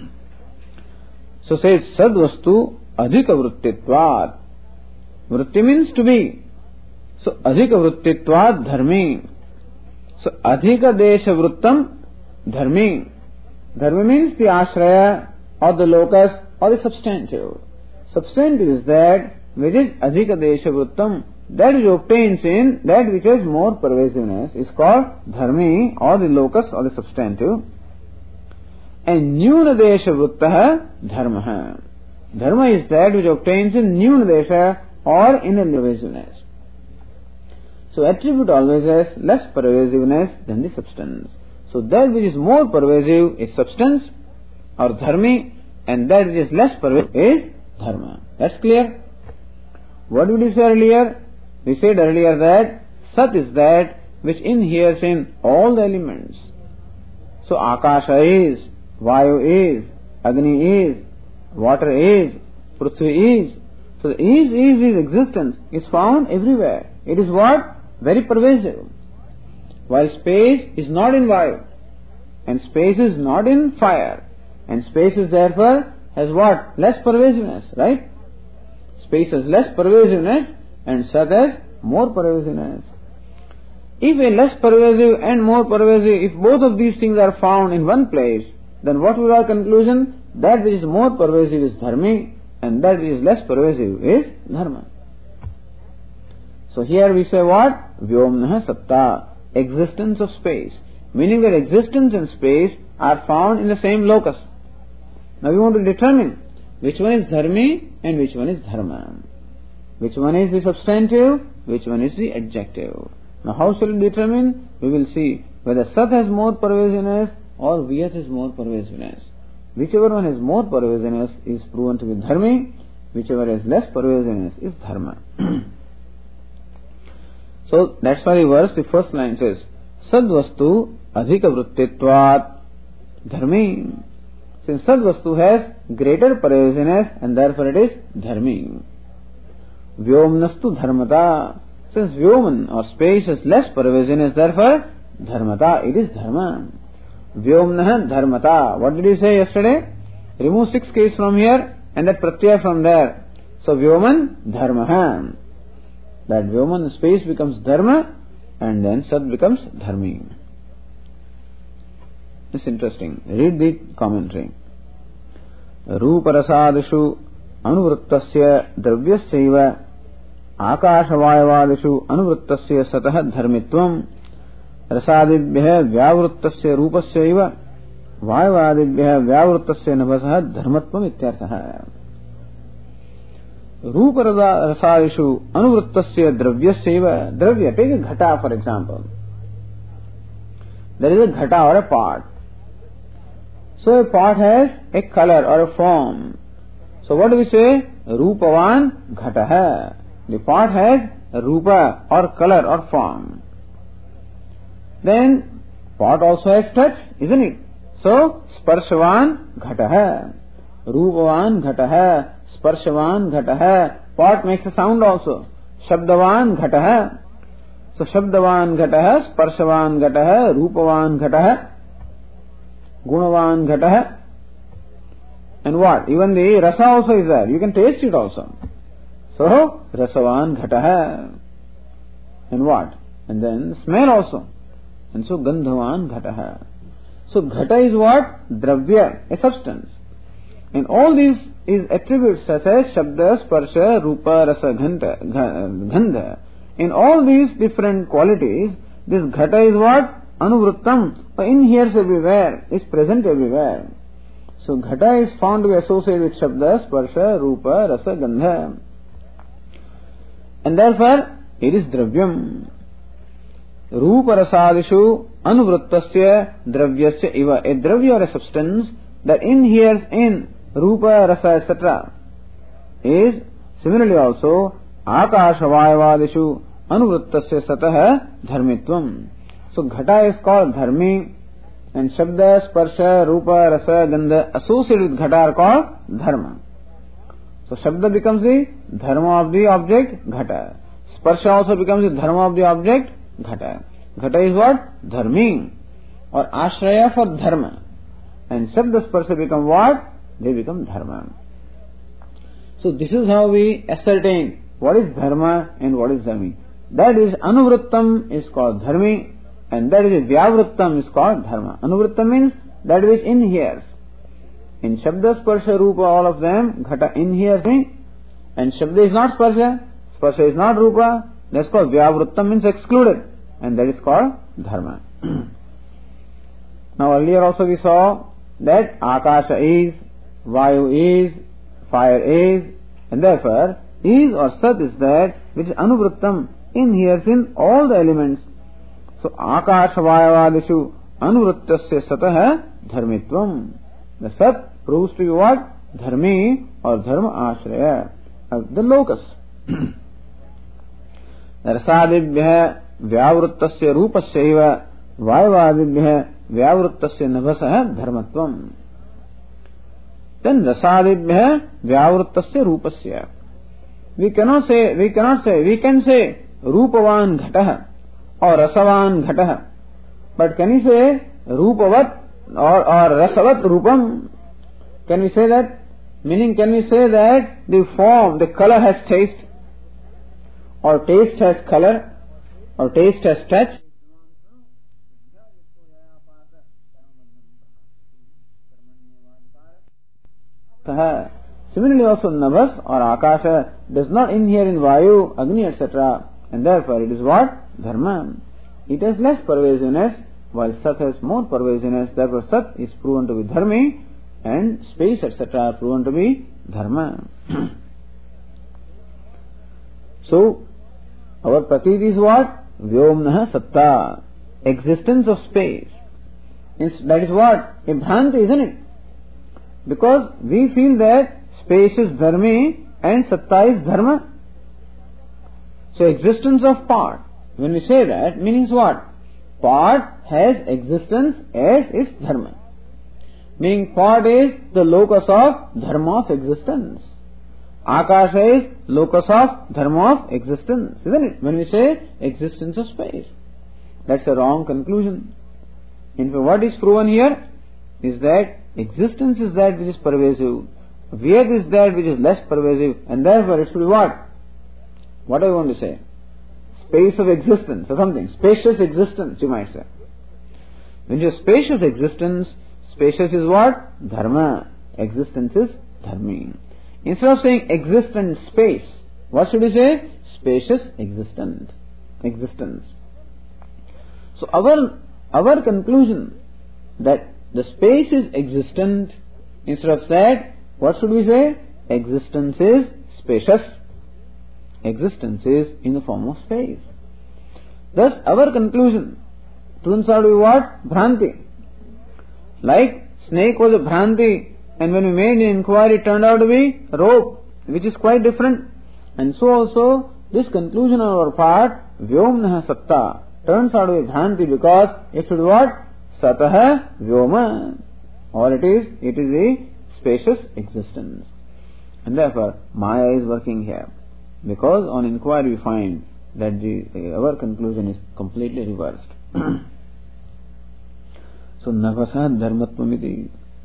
So says sadvastu adhika vrittitvat. Vritti means to be. So adhika vrittitvat dharmi. So adhika desha vrittam dharmi. Dharmi means the ashraya or the locus or the substantive. Substantive is that which is adhika desha vrittam, that which obtains in that which has more pervasiveness is called dharmi or the locus or the substantive. And nyuna desha vrittah dharma. Dharma is that which obtains in nyuna desha or in a pervasiveness. So attribute always has less pervasiveness than the substance. So that which is more pervasive is substance or dharmi, and that which is less pervasive is dharma. That's clear? What did we say earlier? We said earlier that sat is that which inheres in all the elements. So akasha is, vayu is, agni is, water is, prithvi is. So the is, is, is existence is found everywhere. It is what? Very pervasive. While space is not in vayu, and space is not in fire, and space is therefore has what? Less pervasiveness, right? Space has less pervasiveness and sat has more pervasiveness. If a less pervasive and more pervasive, if both of these things are found in one place, then what will be our conclusion? That which is more pervasive is dharmi, and that which is less pervasive is dharma. So here we say what? Vyomnaha satta, existence of space. Meaning that existence and space are found in the same locus. Now we want to determine which one is dharmi and which one is dharma. Which one is the substantive, which one is the adjective. Now how shall we determine? We will see whether sat has more pervasiveness or vyat has more pervasiveness. Whichever one has more pervasiveness is proven to be dharmi, whichever has less pervasiveness is dharma. So that's why the verse, the first line says, sadvastu adhika vrittitvat dharmi. Since sadvastu has greater pervasiveness and therefore it is dharmi. Vyomnastu dharmata. Since vyoman or space has less pervasiveness, therefore dharmata, it is dharma. Vyomnaha dharmata. What did you say yesterday? Remove six K's from here and that pratyaya from there. So vyoman dharmaha. That vyoman space becomes dharma and then sat becomes dharmi. It's interesting. Read the commentary. Ruparasadishu anuvrittasya dravyasya आकाशवायवादिषु अनुवृत्तस्य सतः धर्मित्वम् रसादिभ्यः व्यावृत्तस्य रूपस्यैव वायवादिभ्यः व्यावृत्तस्य नभसः धर्मत्वम् इत्यर्थः. रूपरसादिषु अनुवृत्तस्य द्रव्यस्यैव द्रव्य, take a ghata for example. There is a ghata or a pot. So a pot has a color or a form. So what do we say? Rupavan ghataha. The pot has a rupa or color or form. Then pot also has touch, isn't it? So sparshavan ghataha. Rupavan ghataha. Sparshavan ghataha. Pot makes a sound also. Shabdavan ghataha. So Shabdavan ghataha, Sparshavan ghataha, Rupavan ghataha, Gunavan ghataha. And what? Even the rasa also is there. You can taste it also. So Rasavan ghataha. And what? And then smell also. And so Gandhavan ghataha. So ghata is what? Dravya, a substance. In all these is attributes such as Shabda, Sparsha, Rupa, Rasa, Ghanta, Gandha. In all these different qualities, this Ghata is what? Anuvrittam, inheres everywhere, is present everywhere. So Ghata is found to be associated with Shabda, Sparsha, Rupa, Rasa, Gandha. And therefore, it is Dravyam. Rupa Rasadishu Anuvrittasya Dravyasya Iva. A Dravya or a substance that inheres in Rupa, Rasa, et cetera is similarly also Akashavayavadishu Anuvrittasya Satah Dharmitvam. So Ghata is called Dharmi, and Shabda, Sparsha, Rupa, Rasa, Gandha associated with Ghata are called Dharma. So Shabda becomes the Dharma of the object, Ghata. Sparsha also becomes the Dharma of the object, Ghata. Ghata is what? Dharmi, or Ashraya for Dharma. And Shabda, Sparsha become what? They become Dharma. So this is how we ascertain what is Dharma and what is Dharmi. That is Anuvrittam is called Dharmi, and that is Vyavrittam is called Dharma. Anuvrittam means that which inheres. In Shabda, Sparsha, Rupa, all of them, Ghata inheres in, and Shabda is not Sparsha, Sparsha is not Rupa, that's called Vyavrittam, means excluded, and that is called Dharma. Now earlier also we saw that Akasha is, Vayu is, fire is, and therefore is or Sat is that which is Anuvrittam, inheres in all the elements. So Akasha Vayavadishu Anuvrittasya Satah Dharmitvam. The Sat proves to be what? Dharmi or Dharma Ashraya, the locus. Rasadibhya Vyavrittasya Rupasya Vayavadibhya Vyavrittasya Nabhasah Dharmatvam. Then Rasadibhya Vyavrittasya Rupasya. We cannot say, we cannot say, we can say Rupavan Ghataha or Rasavan Ghataha. But can we say Rupavat or, or Rasavat Rupam? Can we say that? Meaning, can we say that the form, the color has taste, or taste has color, or taste has touch? Similarly also Nabhas or Akasha does not inhere in Vayu, Agni, et cetera. And therefore it is what? Dharma. It has less pervasiveness, while Sat has more pervasiveness. Therefore Sat is proven to be Dharmi, and space, et cetera are proven to be Dharma. So, our Pratit is what? Vyomnaha Satta. Existence of space. That is what? A Bhranti, isn't it? Because we feel that space is Dharmi and Satta is Dharma. So existence of part. When we say that, means what? Part has existence as its Dharma. Meaning part is the locus of Dharma of existence. Akasha is locus of Dharma of existence, isn't it? When we say existence of space. That's a wrong conclusion. In fact, what is proven here is that existence is that which is pervasive. Vyad is that which is less pervasive, and therefore it should be what? What do I want to say? Space of existence or something. Spacious existence, you might say. When you say spacious existence, spacious is what? Dharma. Existence is Dharmi. Instead of saying existent space, what should we say? Spacious existence. Existence. So our, our conclusion that the space is existent, instead of that, what should we say? Existence is spacious. Existence is in the form of space. Thus, our conclusion turns out to be what? Bhranti. Like snake was a Bhranti, and when we made an inquiry, it turned out to be rope, which is quite different. And so also, this conclusion on our part, Vyomnaha Satta, turns out to be Bhranti, because it should be what? Satah Vyoma. Or it is, it is a spacious existence. And therefore, Maya is working here. Because on inquiry we find that the, our conclusion is completely reversed. So, Navasa Dharmatmamiti.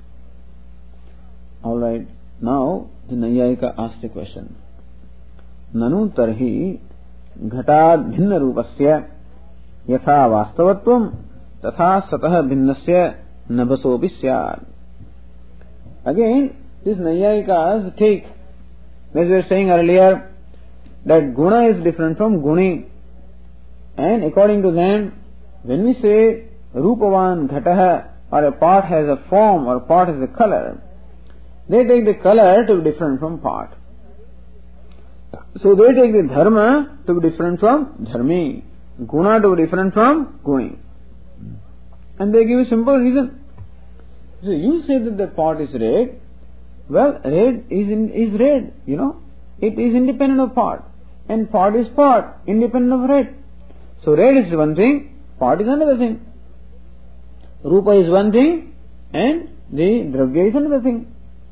Alright, now the Nayayika asked a question. Nanu tarhi ghatad bhinna rupasya yatha vastavatvam tatha satah bhinnasya nabhasopi syad. Again, these Naiyayikas take, as we were saying earlier, that guna is different from guni. And according to them, when we say Rupavan Ghataha, or a part has a form or a part has a color, they take the color to be different from part. So they take the dharma to be different from dharmi, guna to be different from guni. And they give a simple reason. So you say that the pot is red. Well, red is in, is red, you know. It is independent of pot. And pot is pot, independent of red. So red is one thing, pot is another thing. Rupa is one thing, and the dravya is another thing.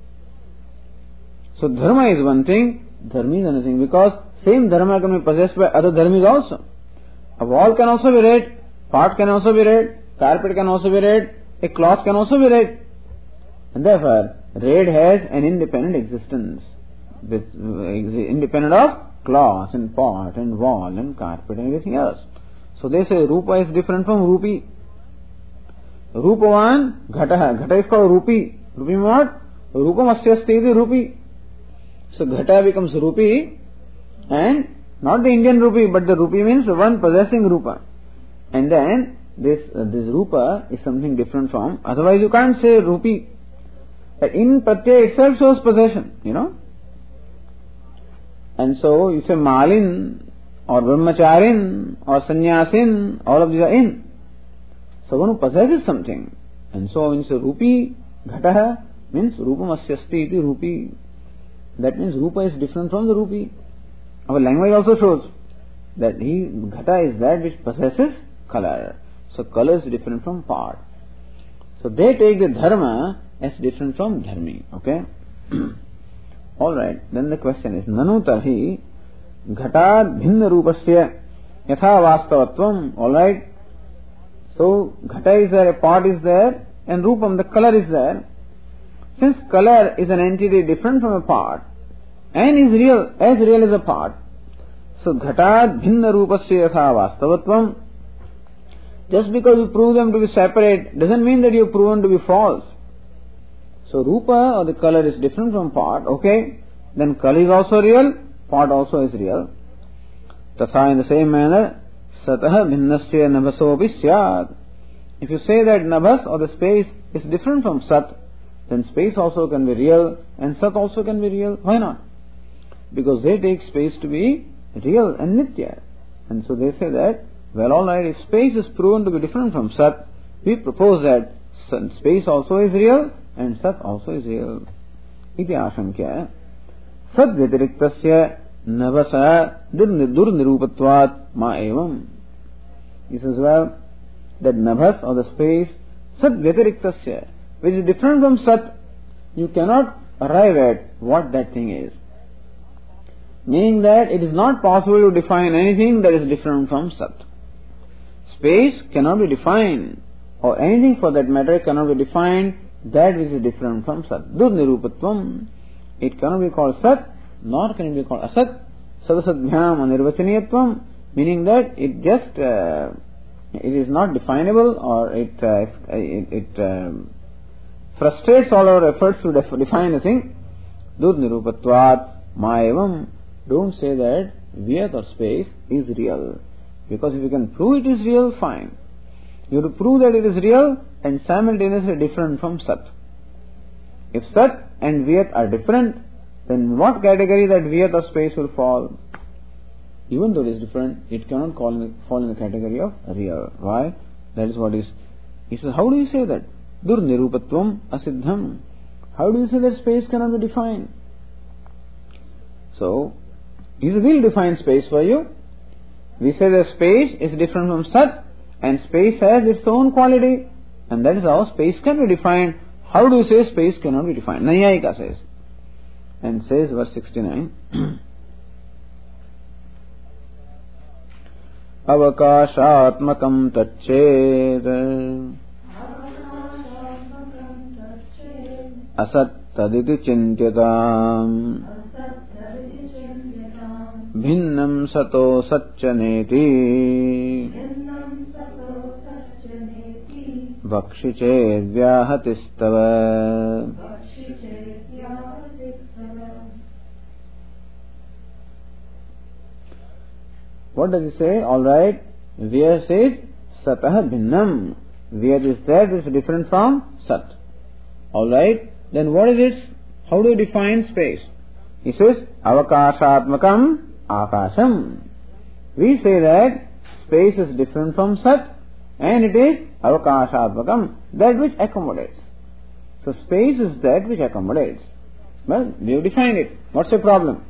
So dharma is one thing, dharma is another thing. Because same dharma can be possessed by other dharmis also. A wall can also be red, pot can also be red, carpet can also be red, a cloth can also be red. And therefore, red has an independent existence, with, uh, independent of cloth and pot and wall and carpet and everything else. So they say Rupa is different from Rupi. Rupavan Ghataha. Ghata is called Rupi. Rupi means what? Rupam asyasti iti Rupi. So Ghata becomes Rupi, and not the Indian Rupi, but the Rupi means one possessing Rupa. And then this uh, this Rupa is something different from, otherwise you can't say Rupi. In Pratyaya itself shows possession, you know. And so you say Malin or Brahmacharin or Sannyasin, all of these are in. So one who possesses something. And so when you say Rupi Ghataha, means Rupam asyasti iti Rupi. That means Rupa is different from the Rupi. Our language also shows that he, Ghata is that which possesses color. So color is different from part. So they take the dharma as different from dharmi. Okay? Alright, then the question is, Nanu tarhi Ghatad bhinna rupasya yatha vastavatvam. Alright? So Ghata is there, a part is there, and Rupam, the color is there. Since color is an entity different from a part, and is real, as real as a part, so Ghatad bhinna rupasya yatha vastavatvam. Just because you prove them to be separate doesn't mean that you have proven to be false. So Rupa or the color is different from part, okay? Then color is also real, part also is real. Tatha, in the same manner, Satah bhinnasya nabhasopi syad. If you say that nabhas or the space is different from Sat, then space also can be real and Sat also can be real. Why not? Because they take space to be real and nitya. And so they say that, well, alright, if space is proven to be different from Sat, we propose that space also is real and Sat also is real. Iti ashankya. Sat vyatiriktasya navasa durnirupatvat ma evam. He says, well, that nabhas or the space, Sat vyatiriktasya, which is different from Sat, you cannot arrive at what that thing is. Meaning that it is not possible to define anything that is different from Sat. Space cannot be defined, or anything for that matter cannot be defined that which is different from Sat. Durnirupatvam. It cannot be called Sat, nor can it be called Asat. Sadasadhyam anirvachaniyatvam, meaning that it just, uh, it is not definable, or it, uh, it, it um, frustrates all our efforts to def- define a thing. Durnirupatvat maevam. Don't say that Vyat or space is real. Because if you can prove it is real, fine. You have to prove that it is real and simultaneously different from Sat. If Sat and Vyat are different, then in what category that Vyat or space will fall? Even though it is different, it cannot fall in the, fall in the category of real. Why? That is what is. He says, how do you say that? Durnirupatvam asiddham. How do you say that space cannot be defined? So, he will define space for you. We say that space is different from Sat, and space has its own quality, and that is how space can be defined. How do you say space cannot be defined? Nayayika says. And says verse sixty-nine. Avakashatmakam tached asat taditi chintyatam bhinnam sato satchaneti vakshi ched vyahatistav. What does he say? Alright, Vyas is Satah Bhinnam. Vyat is that which is different from Sat. Alright, then what is it? How do you define space? He says, Avakashatmakam Akasham. We say that space is different from Sat, and it is Avakashatmakam, that which accommodates. So space is that which accommodates. Well, we have defined it. What's the problem?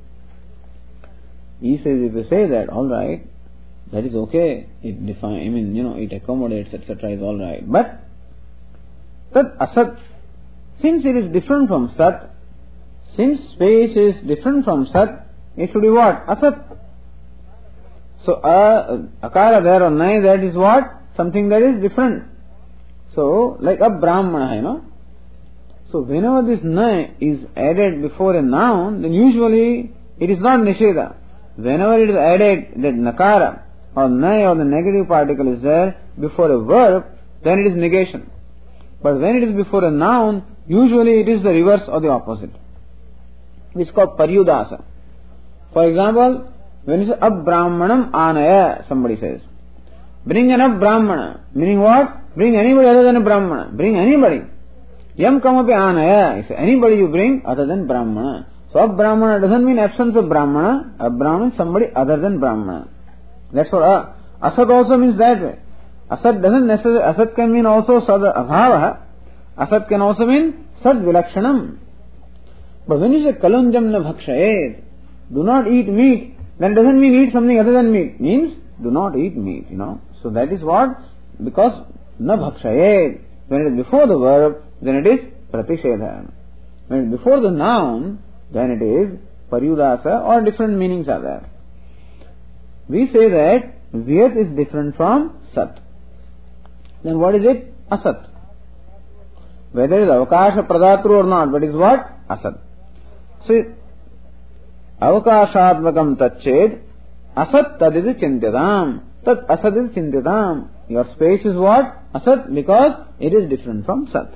He says, if you say that, alright, that is okay. It define, I mean, you know, it accommodates, et cetera is alright. But, Tat Asat, since it is different from Sat, since space is different from Sat, it should be what? Asat. So, uh, Akara there or Nai, that is what? Something that is different. So, like a Brahmana, you know. So, whenever this Nai is added before a noun, then usually it is not Nisheda. Whenever it is added, that Nakara or Nai or the negative particle is there before a verb, then it is negation. But when it is before a noun, usually it is the reverse or the opposite. It is called Paryudasa. For example, when you say Abbrahmanam Anaya, somebody says, bring an Abbrahmana, meaning what? Bring anybody other than a Brahmana. Bring anybody. Yam kamapi Anaya, if anybody you bring other than Brahmana. So Abbrahmana doesn't mean absence of Brahmana. Abbrahmana means somebody other than Brahmana. That's what uh, Asat also means that way. Asat doesn't necessarily, Asat can mean also Sad Abhava. Asat can also mean Sad Vilakshanam. But when you say Kalunjam na bhakshayet, do not eat meat, then doesn't mean eat something other than meat. Means do not eat meat, you know. So that is what, because na bhakshayet, when it is before the verb, then it is Pratishedha. When it is before the noun, then it is Paryudasa, or different meanings are there. We say that Vyat is different from Sat. Then what is it? Asat. Whether it is Avakasha Pradatru or not, but it is what? Asat. So, Avakashatmakam Tatched, Asat tad is Chintyatam. Tat Asat is Chintyatam. Your space is what? Asat, because it is different from Sat.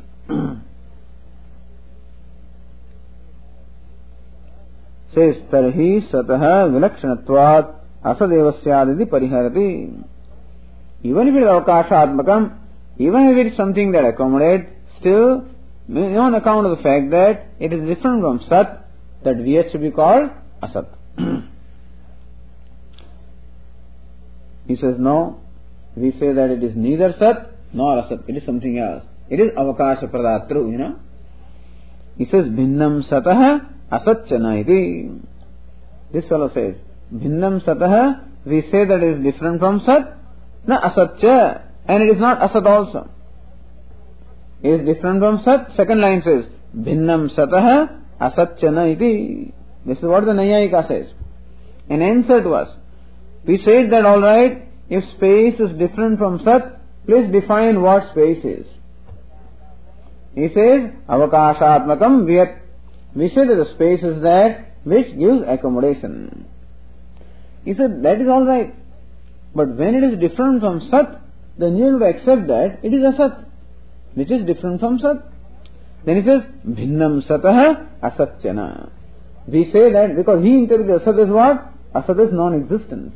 Says, Tarhi Satah Vilakshanatvat Asadevasyaditi Pariharati. Even if it is Avakashatmakam, even if it is something that accommodates, still, on account of the fact that it is different from Sat, that Vyat should be called Asat. He says, no, we say that it is neither Sat nor Asat, it is something else. It is Avakasha Pradatru, you know. He says, Bhinnam Satah Asatchana iti. This fellow says, Bhinnam Satah, we say that it is different from Sat, na Asatcha, and it is not Asat also. It is different from Sat. Second line says, Bhinnam Satah Asatchana iti. This is what the Nayayika says. An answer to us. We said that alright, if space is different from Sat, please define what space is. He says, Avakashatmakam Vyat. We say that the space is that which gives accommodation. He said, that is alright. But when it is different from Sat, then you have to accept that it is Asat, which is different from Sat. Then he says, Bhinnam Satah Asatchana. We say that because he interprets Asat as what? Asat is non-existence.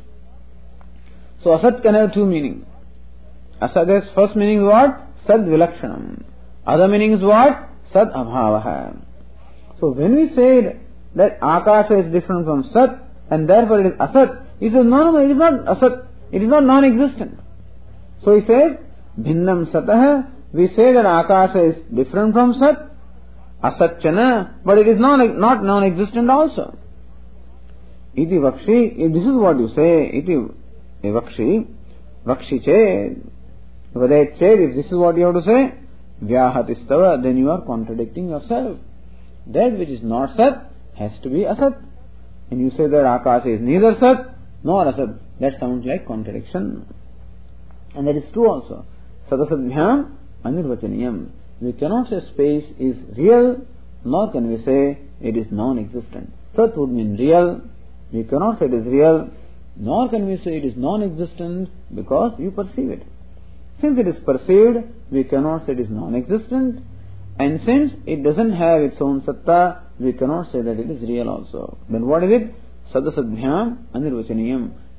So Asat can have two meanings. Asat is first meaning is what? Sad Vilakshanam. Other meaning is what? Sad Abhavaha. So when we say that Akasha is different from Sat, and therefore it is Asat, he says, no, no, it is not Asat, it is not non-existent. So he says, Bhinnam Satah, we say that Akasha is different from Sat, Asatchana, but it is non, not non-existent also. Iti Vakshi, if this is what you say, Iti Vakshi, Vakshi Ched, Vadet Ched, if this is what you have to say, Vyahatistava, then you are contradicting yourself. That which is not Sat has to be Asat. And you say that Akasha is neither Sat nor Asat. That sounds like contradiction. And that is true also. Sadasadbhyam anirvachaniyam. We cannot say space is real, nor can we say it is non-existent. Sat would mean real. We cannot say it is real, nor can we say it is non-existent because you perceive it. Since it is perceived, we cannot say it is non-existent. And since it doesn't have its own satta, we cannot say that it is real also. Then what is it? Sadasadbhyam anirvachaniyam.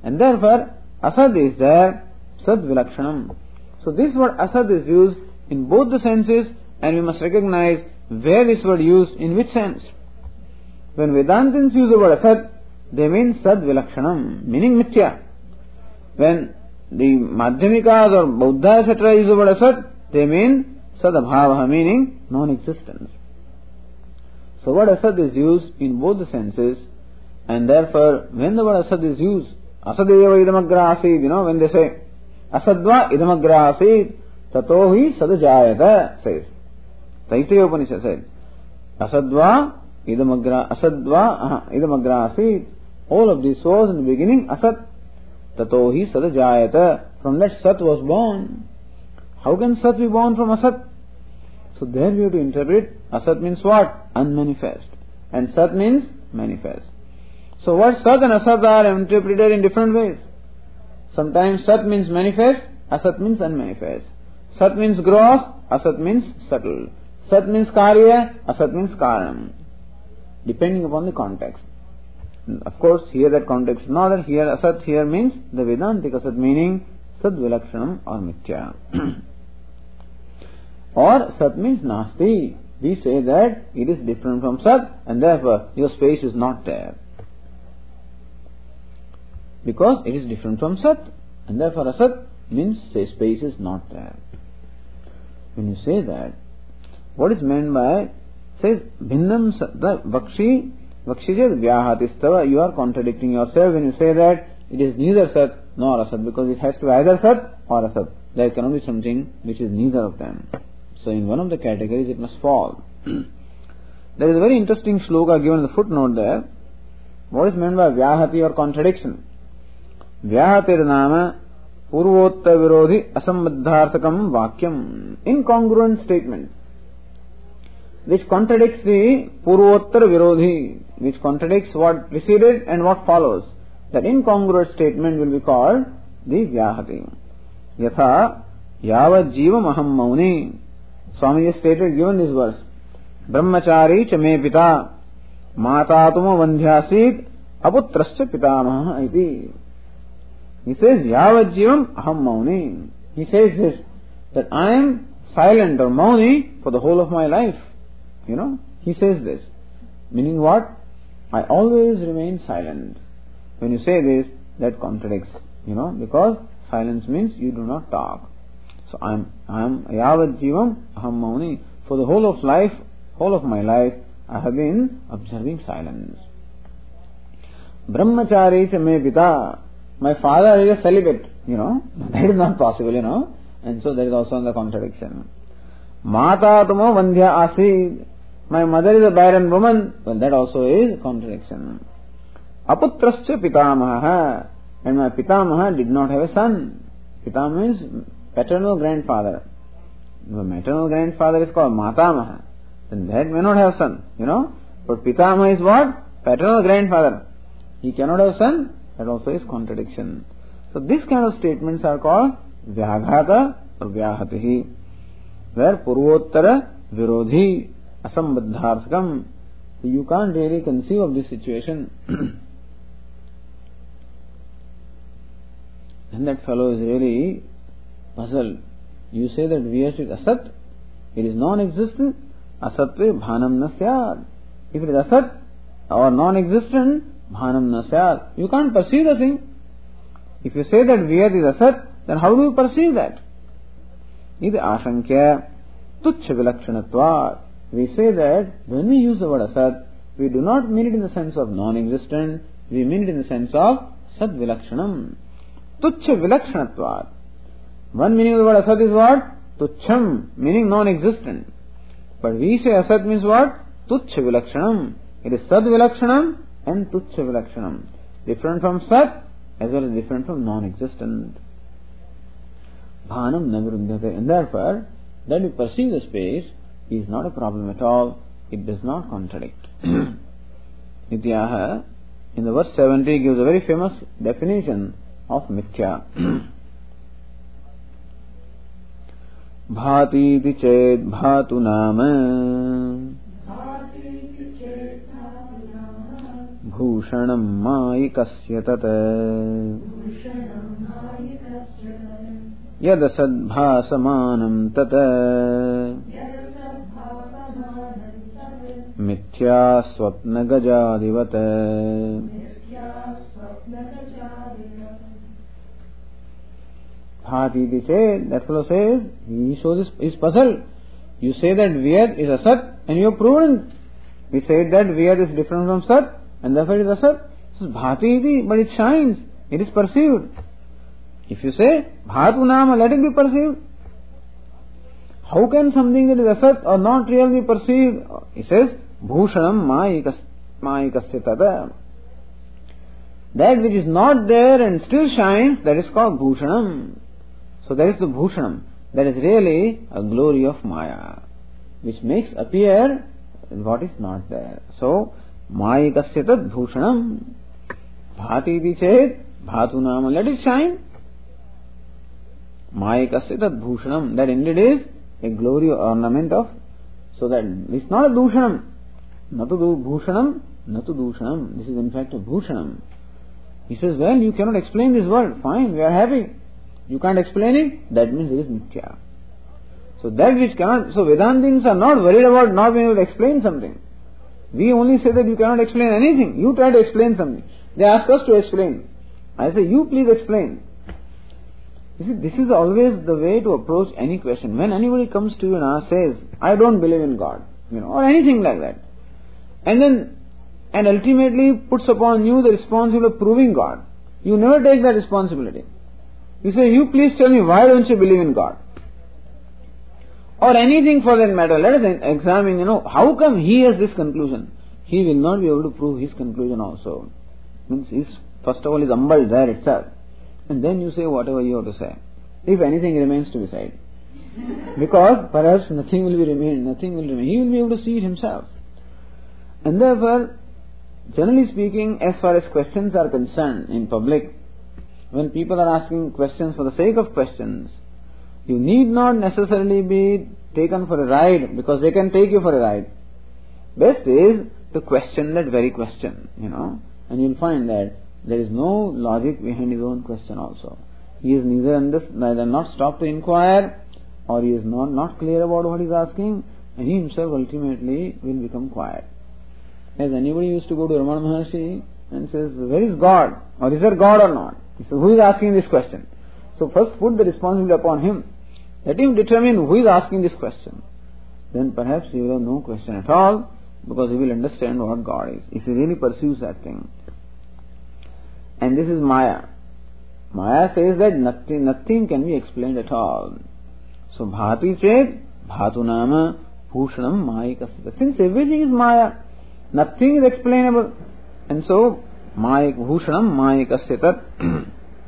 And therefore, asad is there, sad vilakshanam. So this word asad is used in both the senses, and we must recognize where this word used in which sense. When Vedantins use the word asad, they mean sad vilakshanam, meaning mithya. When the Madhyamikas or Buddha et cetera use the word asad, they mean sad abhavaha, meaning non-existence. So word asad is used in both the senses, and therefore when the word asad is used, asadeva idamagra asid, you know, when they say asadva idamagra asid, tato hi sadajayata, says. Taittiriya Upanishad said, asadva idamagra, asadva idamagra asid. All of this was in the beginning asad. Tato hi sadajayata. From that sat was born. How can sat be born from asat? So there we have to interpret asat means what? Unmanifest. And sat means manifest. So what sat and asat are interpreted in different ways. Sometimes sat means manifest, asat means unmanifest. Sat means gross, asat means subtle. Sat means karya, asat means karanam. Depending upon the context. Of course, here that context is not that. Here asat here means the Vedantic asat, meaning sad vilakshanam or mithya. Or sat means nasti. We say that it is different from sat, and therefore your space is not there. Because it is different from sat, and therefore asat means say space is not there. When you say that, what is meant by, says bhinnam sat, vakshi vakshijat vyahatistava, you are contradicting yourself when you say that it is neither sat nor asat, because it has to be either sat or asat. There cannot be something which is neither of them. So in one of the categories it must fall. There is a very interesting shloka given in the footnote there. What is meant by vyahati or contradiction? Vyahatir nama purvotta virodhi asambaddharthakam vakyam. Incongruent statement which contradicts the purvottar virodhi, which contradicts what preceded and what follows. That incongruent statement will be called the vyahati. Yatha yavad jivam aham mauni. Swami has stated, given this verse, brahmachari cha me pita matatuma vandhyasid aputrascha pitamaha iti. He says, yavad jivam aham mauni. He says this, that I am silent or mauni for the whole of my life. You know, he says this. Meaning what? I always remain silent. When you say this, that contradicts, you know, because silence means you do not talk. So I am, I am yavad jivam aham mauni. For the whole of life, whole of my life, I have been observing silence. Brahmachari cha me pita. My father is a celibate, you know. That is not possible, you know. And so there is also another contradiction. Mata tumo vandhya asid. My mother is a barren woman. Well, that also is a contradiction. Aputrascha pitamaha. And my pitamaha did not have a son. Pitamaha means paternal grandfather. The maternal grandfather is called matamaha. Then that may not have son, you know. But pitamaha is what? Paternal grandfather. He cannot have son. That also is contradiction. So this kind of statements are called vyaghata or vyahatihi, where purvottara virodhi asambaddharthakam. So you can't really conceive of this situation. And that fellow is really puzzled. You say that Vyas is asat, it is non-existent. Asatve bhanam na syad. If it is asat or non-existent, bhanam na syad. You can't perceive the thing. If you say that Vyas is asat, then how do you perceive that? Ida ashankya tuchha vilakshanatvat. We say that when we use the word asat, we do not mean it in the sense of non-existent, we mean it in the sense of sad vilakshanam. Tuchha vilakshanatvat. One meaning of the word asat is what? Tuchham, meaning non-existent. But we say asat means what? Tuchha vilakshanam. It is sad vilakshanam and tuchha vilakshanam. Different from sat as well as different from non-existent. Bhanam naviruddhate. And therefore, that we perceive the space is not a problem at all. It does not contradict. Nityaha, in the verse seventy, gives a very famous definition of mithya. Bhatiti ched bhatu nama bhushanam mayikasya tat yad asad bhasamanam tat mithya swapna gajadivat. Bhati said, that fellow says, he shows his, his puzzle. You say that Vyad is Asat and you have proven. We said that Vyad is different from Sat and therefore it is Asat. So Bhati iti, but it shines, it is perceived. If you say Bhatu Nama, let it be perceived. How can something that is Asat or not real be perceived? He says, Bhushanam mayikasya tada. That which is not there and still shines, that is called Bhushanam. So that is the Bhushanam. That is really a glory of Maya, which makes appear what is not there. So, mayikasya tad bhushanam. Bhati iti chet, bhatu nama, let it shine. Mayikasya tad bhushanam. That indeed is a glory or ornament of, so that it's not a dushanam. Natu bhushanam, natu dushanam. This is in fact a bhushanam. He says, well, you cannot explain this word. Fine, we are happy. You can't explain it, that means it is mithya. So that which cannot, so Vedantins are not worried about not being able to explain something. We only say that you cannot explain anything. You try to explain something. They ask us to explain. I say, you please explain. You see, this is always the way to approach any question. When anybody comes to you and says, I don't believe in God, you know, or anything like that, and then, and ultimately puts upon you the responsibility of proving God, you never take that responsibility. You say, you please tell me, why don't you believe in God? Or anything for that matter. Let us examine, you know, how come he has this conclusion? He will not be able to prove his conclusion also. Means he's, first of all, is humbled there itself. And then you say whatever you have to say. If anything remains to be said. Because perhaps nothing will be remain, nothing will remain. He will be able to see it himself. And therefore, generally speaking, as far as questions are concerned in public, when people are asking questions for the sake of questions, you need not necessarily be taken for a ride because they can take you for a ride. Best is to question that very question, you know, and you'll find that there is no logic behind his own question also. He is neither under, neither not stopped to inquire, or he is not, not clear about what he is asking, and he himself ultimately will become quiet. As anybody used to go to Ramana Maharshi and says, where is God? Or is there God or not? He says, who is asking this question? So first put the responsibility upon him. Let him determine who is asking this question. Then perhaps he will have no question at all, because he will understand what God is, if he really pursues that thing. And this is Maya. Maya says that nothing, nothing can be explained at all. So Bhati said, Bhatu Nama Bhushanam Mayikasya. Since everything is Maya, nothing is explainable. And so Mayik Bhushanam Mayikasya tat.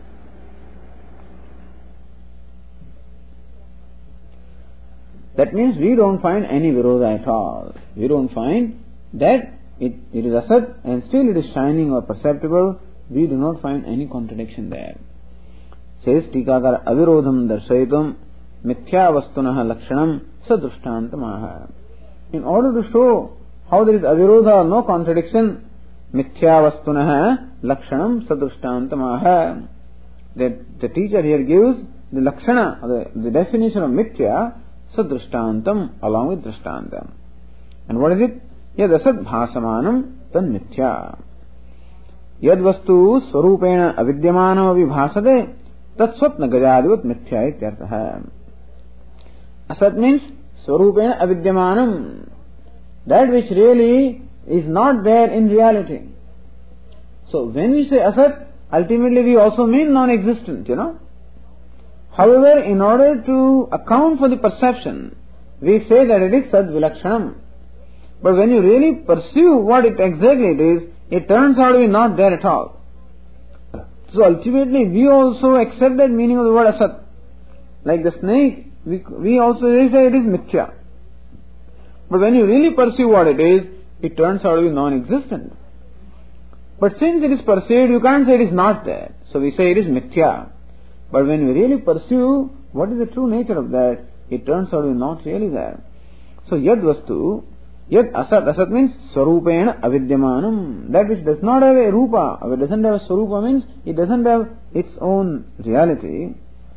That means we don't find any virodha at all. We don't find that it, it is asat and still it is shining or perceptible. We do not find any contradiction there. Says Tikakara avirodham darshayitum mithya vastunaha lakshanam sadrushtantam. In order to show how there is avirodha or no contradiction, mithya vastunaha lakshanam sadrushtantam. That the teacher here gives the lakshana, the, the definition of mithya, sadrushtantam, along with drishtantam. And what is it? Yad asad bhasamanam tan mithya. Yad vastu swarupena avidyamanam avibhasade tat swapna gajadivat mithya ityartha. Asat means swarupena avidyamanam. That which really is not there in reality. So when we say asat, ultimately we also mean non-existent, you know. However, in order to account for the perception, we say that it is sad vilakshanam. But when you really pursue what it exactly it is, it turns out to be not there at all. So ultimately, we also accept that meaning of the word asat. Like the snake, we, we also say it is mithya. But when you really pursue what it is, it turns out to be non-existent. But since it is perceived, you can't say it is not there. So we say it is mithya. But when we really pursue what is the true nature of that, it turns out to be not really there. So yad vastu Yet asat, asat means swarupena avidyamanam. That which does not have a rupa, or doesn't have a swarupa means it doesn't have its own reality.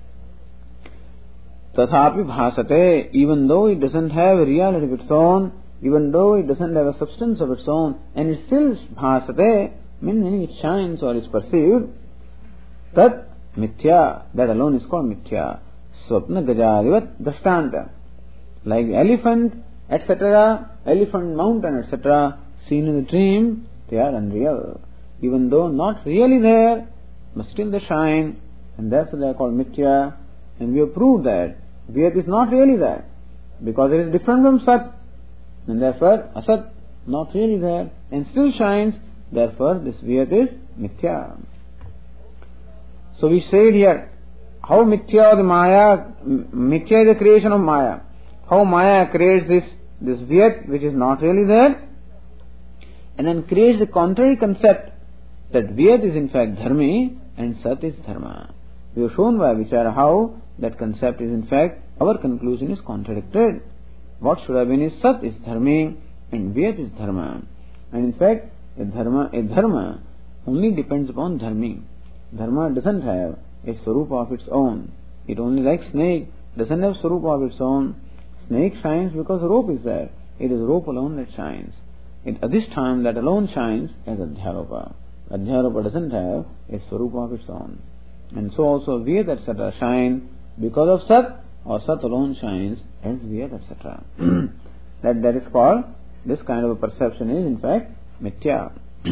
Tathapi bhasate, even though it doesn't have a reality of its own, even though it doesn't have a substance of its own, and it still bhasate, meaning it shines or is perceived, tat mithya, that alone is called mithya. Swapna gajadivat dashtanta. Like the elephant, et cetera, elephant mountain, et cetera, seen in the dream, they are unreal. Even though not really there, but still they shine, and therefore they are called mithya. And we have proved that Vyat is not really there, because it is different from Sat, and therefore Asat not really there, and still shines, therefore this Vyat is mithya. So we said here, how mithya or the Maya, mithya is the creation of Maya. How Maya creates this, this Vyat which is not really there, and then creates the contrary concept that Vyat is in fact Dharmi and Sat is Dharma. We have shown by Vichara how that concept is in fact, our conclusion is contradicted. What should have been is Sat is Dharmi and Vyat is Dharma. And in fact, a Dharma, a Dharma only depends upon Dharmi. Dharma doesn't have a Swarupa of its own. It only, like snake, doesn't have Swarupa of its own. Snake shines because rope is there. It is rope alone that shines. It, at this time, that alone shines as Adhyaropa. Adhyaropa doesn't have a Swarupa of its own. And so also Vyat, et cetera shine because of Sat, or Sat alone shines as Vyat, et cetera that, that is called, this kind of a perception is in fact mithya.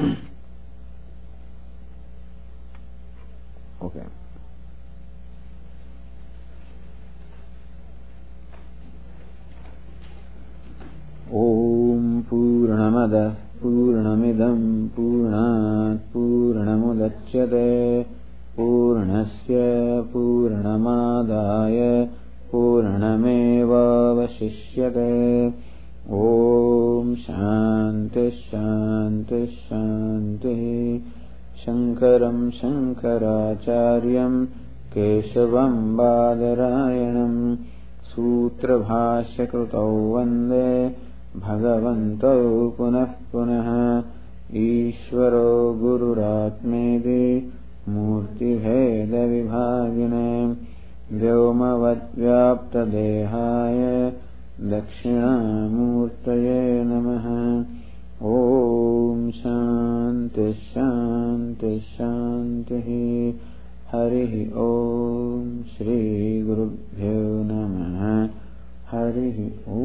Okay. Om Purnamada Purnamidam Purnat Purnamudachyate Purnasya Purnamadaya Purnameva Vashishyate. Om Shanti Shanti Shanti. Shankaram Shankaracharyam Keshavam Badarayanam Sutra Bhashya Krutau Vande Bhagavantau Punah Punah. Ishvaro Gururatmedi Murti Bheda Vibhagine Vyomavad Vyapta Dehaya Dakshina Murtaye Namaha. Om Shanti Shanti Shanti. Harihi Om Shri Gurubhyo Namaha. Harihi Om.